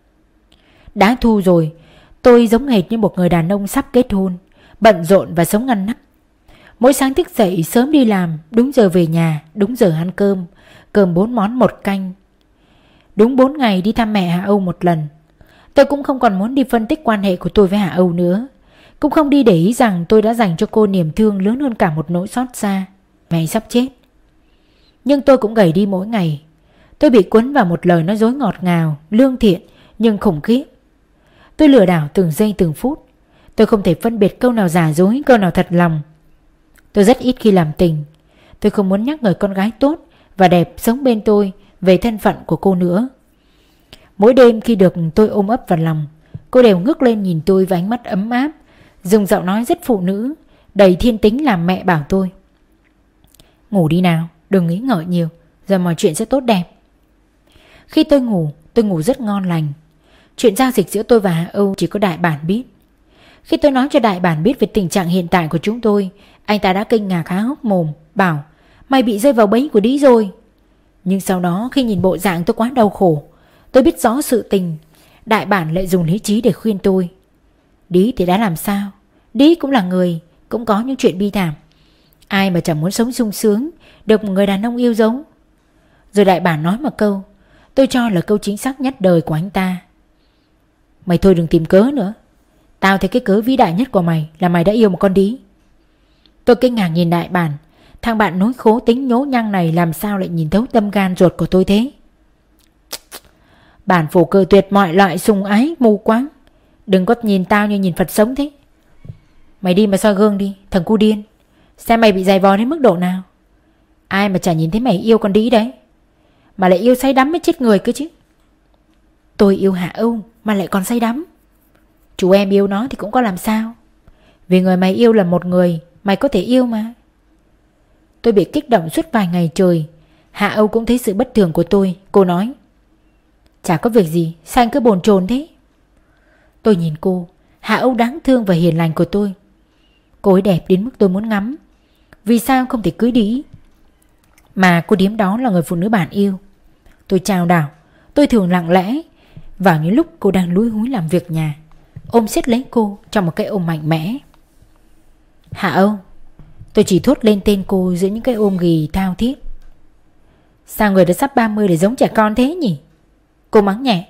S1: Đã thu rồi. Tôi giống hệt như một người đàn ông sắp kết hôn, bận rộn và sống ngăn nắp. Mỗi sáng thức dậy sớm đi làm, đúng giờ về nhà, đúng giờ ăn cơm. Cơm bốn món một canh. Đúng bốn ngày đi thăm mẹ Hạ Âu một lần. Tôi cũng không còn muốn đi phân tích quan hệ của tôi với Hạ Âu nữa. Cũng không đi để ý rằng tôi đã dành cho cô niềm thương lớn hơn cả một nỗi xót xa. Mẹ sắp chết. Nhưng tôi cũng gầy đi mỗi ngày. Tôi bị cuốn vào một lời nói dối ngọt ngào, lương thiện nhưng khủng khiếp. Tôi lừa đảo từng giây từng phút. Tôi không thể phân biệt câu nào giả dối, câu nào thật lòng. Tôi rất ít khi làm tình. Tôi không muốn nhắc người con gái tốt và đẹp sống bên tôi về thân phận của cô nữa. Mỗi đêm khi được tôi ôm ấp vào lòng, cô đều ngước lên nhìn tôi với ánh mắt ấm áp, dùng giọng nói rất phụ nữ, đầy thiên tính làm mẹ bảo tôi: ngủ đi nào, đừng nghĩ ngợi nhiều, rồi mọi chuyện sẽ tốt đẹp. Khi tôi ngủ, tôi ngủ rất ngon lành. Chuyện giao dịch giữa tôi và Hạ Âu chỉ có Đại Bản biết. Khi tôi nói cho Đại Bản biết về tình trạng hiện tại của chúng tôi, anh ta đã kinh ngạc há hốc mồm, bảo: mày bị rơi vào bẫy của Đĩ rồi. Nhưng sau đó khi nhìn bộ dạng tôi quá đau khổ, tôi biết rõ sự tình. Đại Bản lại dùng lý trí để khuyên tôi. Đĩ thì đã làm sao? Đĩ cũng là người, cũng có những chuyện bi thảm. Ai mà chẳng muốn sống sung sướng, được một người đàn ông yêu dấu. Rồi Đại Bản nói một câu tôi cho là câu chính xác nhất đời của anh ta: mày thôi đừng tìm cớ nữa. Tao thấy cái cớ vĩ đại nhất của mày là mày đã yêu một con Đĩ. Tôi kinh ngạc nhìn Đại Bản. Thằng bạn nối khố tính nhố nhăng này làm sao lại nhìn thấu tâm gan ruột của tôi thế? Bản phổ cờ tuyệt mọi loại sùng ái mù quáng. Đừng có nhìn tao như nhìn Phật sống thế. Mày đi mà soi gương đi, thằng cu điên. Xem mày bị dày vò đến mức độ nào. Ai mà chả nhìn thấy mày yêu con Đĩ đấy, mà lại yêu say đắm mới chết người cơ chứ. Tôi yêu Hạ Âu mà lại còn say đắm. Chú em yêu nó thì cũng có làm sao. Vì người mày yêu là một người mày có thể yêu mà. Tôi bị kích động suốt vài ngày trời. Hạ Âu cũng thấy sự bất thường của tôi. Cô nói: chả có việc gì, sao anh cứ bồn chồn thế? Tôi nhìn cô. Hạ Âu đáng thương và hiền lành của tôi. Cô ấy đẹp đến mức tôi muốn ngắm. Vì sao không thể cưới Đĩ? Mà cô điếm đó là người phụ nữ bản yêu. Tôi chào đảo. Tôi thường lặng lẽ vào những lúc cô đang lúi húi làm việc nhà, ôm siết lấy cô trong một cái ôm mạnh mẽ. Hạ Âu. Tôi chỉ thốt lên tên cô giữa những cái ôm ghì thao thiết. Sao người đã sắp ba mươi để giống trẻ con thế nhỉ? Cô mắng nhẹ.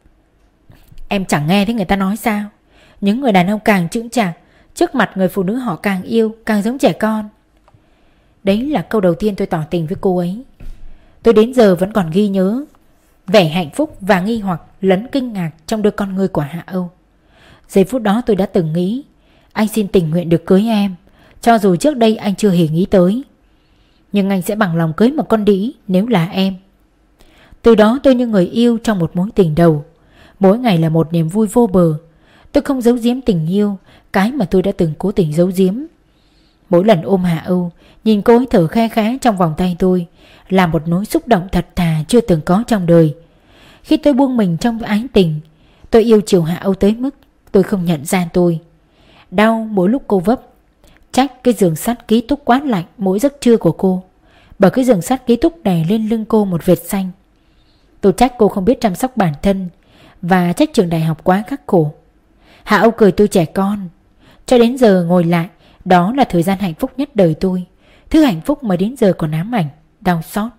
S1: Em chẳng nghe thấy người ta nói sao? Những người đàn ông càng chững chạc, trước mặt người phụ nữ họ càng yêu, càng giống trẻ con. Đấy là câu đầu tiên tôi tỏ tình với cô ấy. Tôi đến giờ vẫn còn ghi nhớ vẻ hạnh phúc và nghi hoặc lẫn kinh ngạc trong đôi con ngươi của Hạ Âu. Giây phút đó tôi đã từng nghĩ anh xin tình nguyện được cưới em, cho dù trước đây anh chưa hề nghĩ tới. Nhưng anh sẽ bằng lòng cưới một con Đĩ nếu là em. Từ đó tôi như người yêu trong một mối tình đầu. Mỗi ngày là một niềm vui vô bờ. Tôi không giấu giếm tình yêu, cái mà tôi đã từng cố tình giấu giếm. Mỗi lần ôm Hạ Âu, nhìn cô ấy thở khe khẽ trong vòng tay tôi, là một nỗi xúc động thật thà chưa từng có trong đời. Khi tôi buông mình trong ái tình, tôi yêu chiều Hạ Âu tới mức tôi không nhận ra tôi. Đau mỗi lúc cô vấp. Trách cái giường sắt ký túc quá lạnh mỗi giấc trưa của cô, bởi cái giường sắt ký túc đè lên lưng cô một vệt xanh. Tôi trách cô không biết chăm sóc bản thân, và trách trường đại học quá khắc khổ. Hạ Âu cười tôi trẻ con. Cho đến giờ ngồi lại, đó là thời gian hạnh phúc nhất đời tôi. Thứ hạnh phúc mà đến giờ còn ám ảnh, đau xót.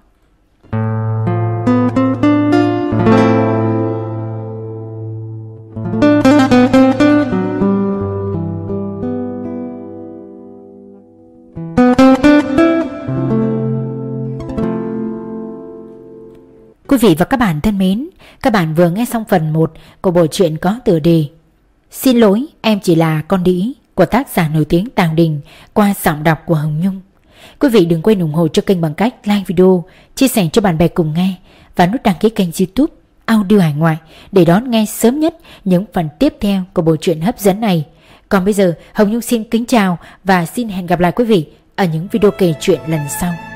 S1: Quý vị và các bạn thân mến, các bạn vừa nghe xong phần một của bộ truyện có tựa đề Xin lỗi em chỉ là con đĩ của tác giả nổi tiếng Tàng Đình qua giọng đọc của Hồng Nhung. Quý vị đừng quên ủng hộ cho kênh bằng cách like video, chia sẻ cho bạn bè cùng nghe và nút đăng ký kênh YouTube Audio Hải Ngoại để đón nghe sớm nhất những phần tiếp theo của bộ truyện hấp dẫn này. Còn bây giờ, Hồng Nhung xin kính chào và xin hẹn gặp lại quý vị ở những video kể chuyện lần sau.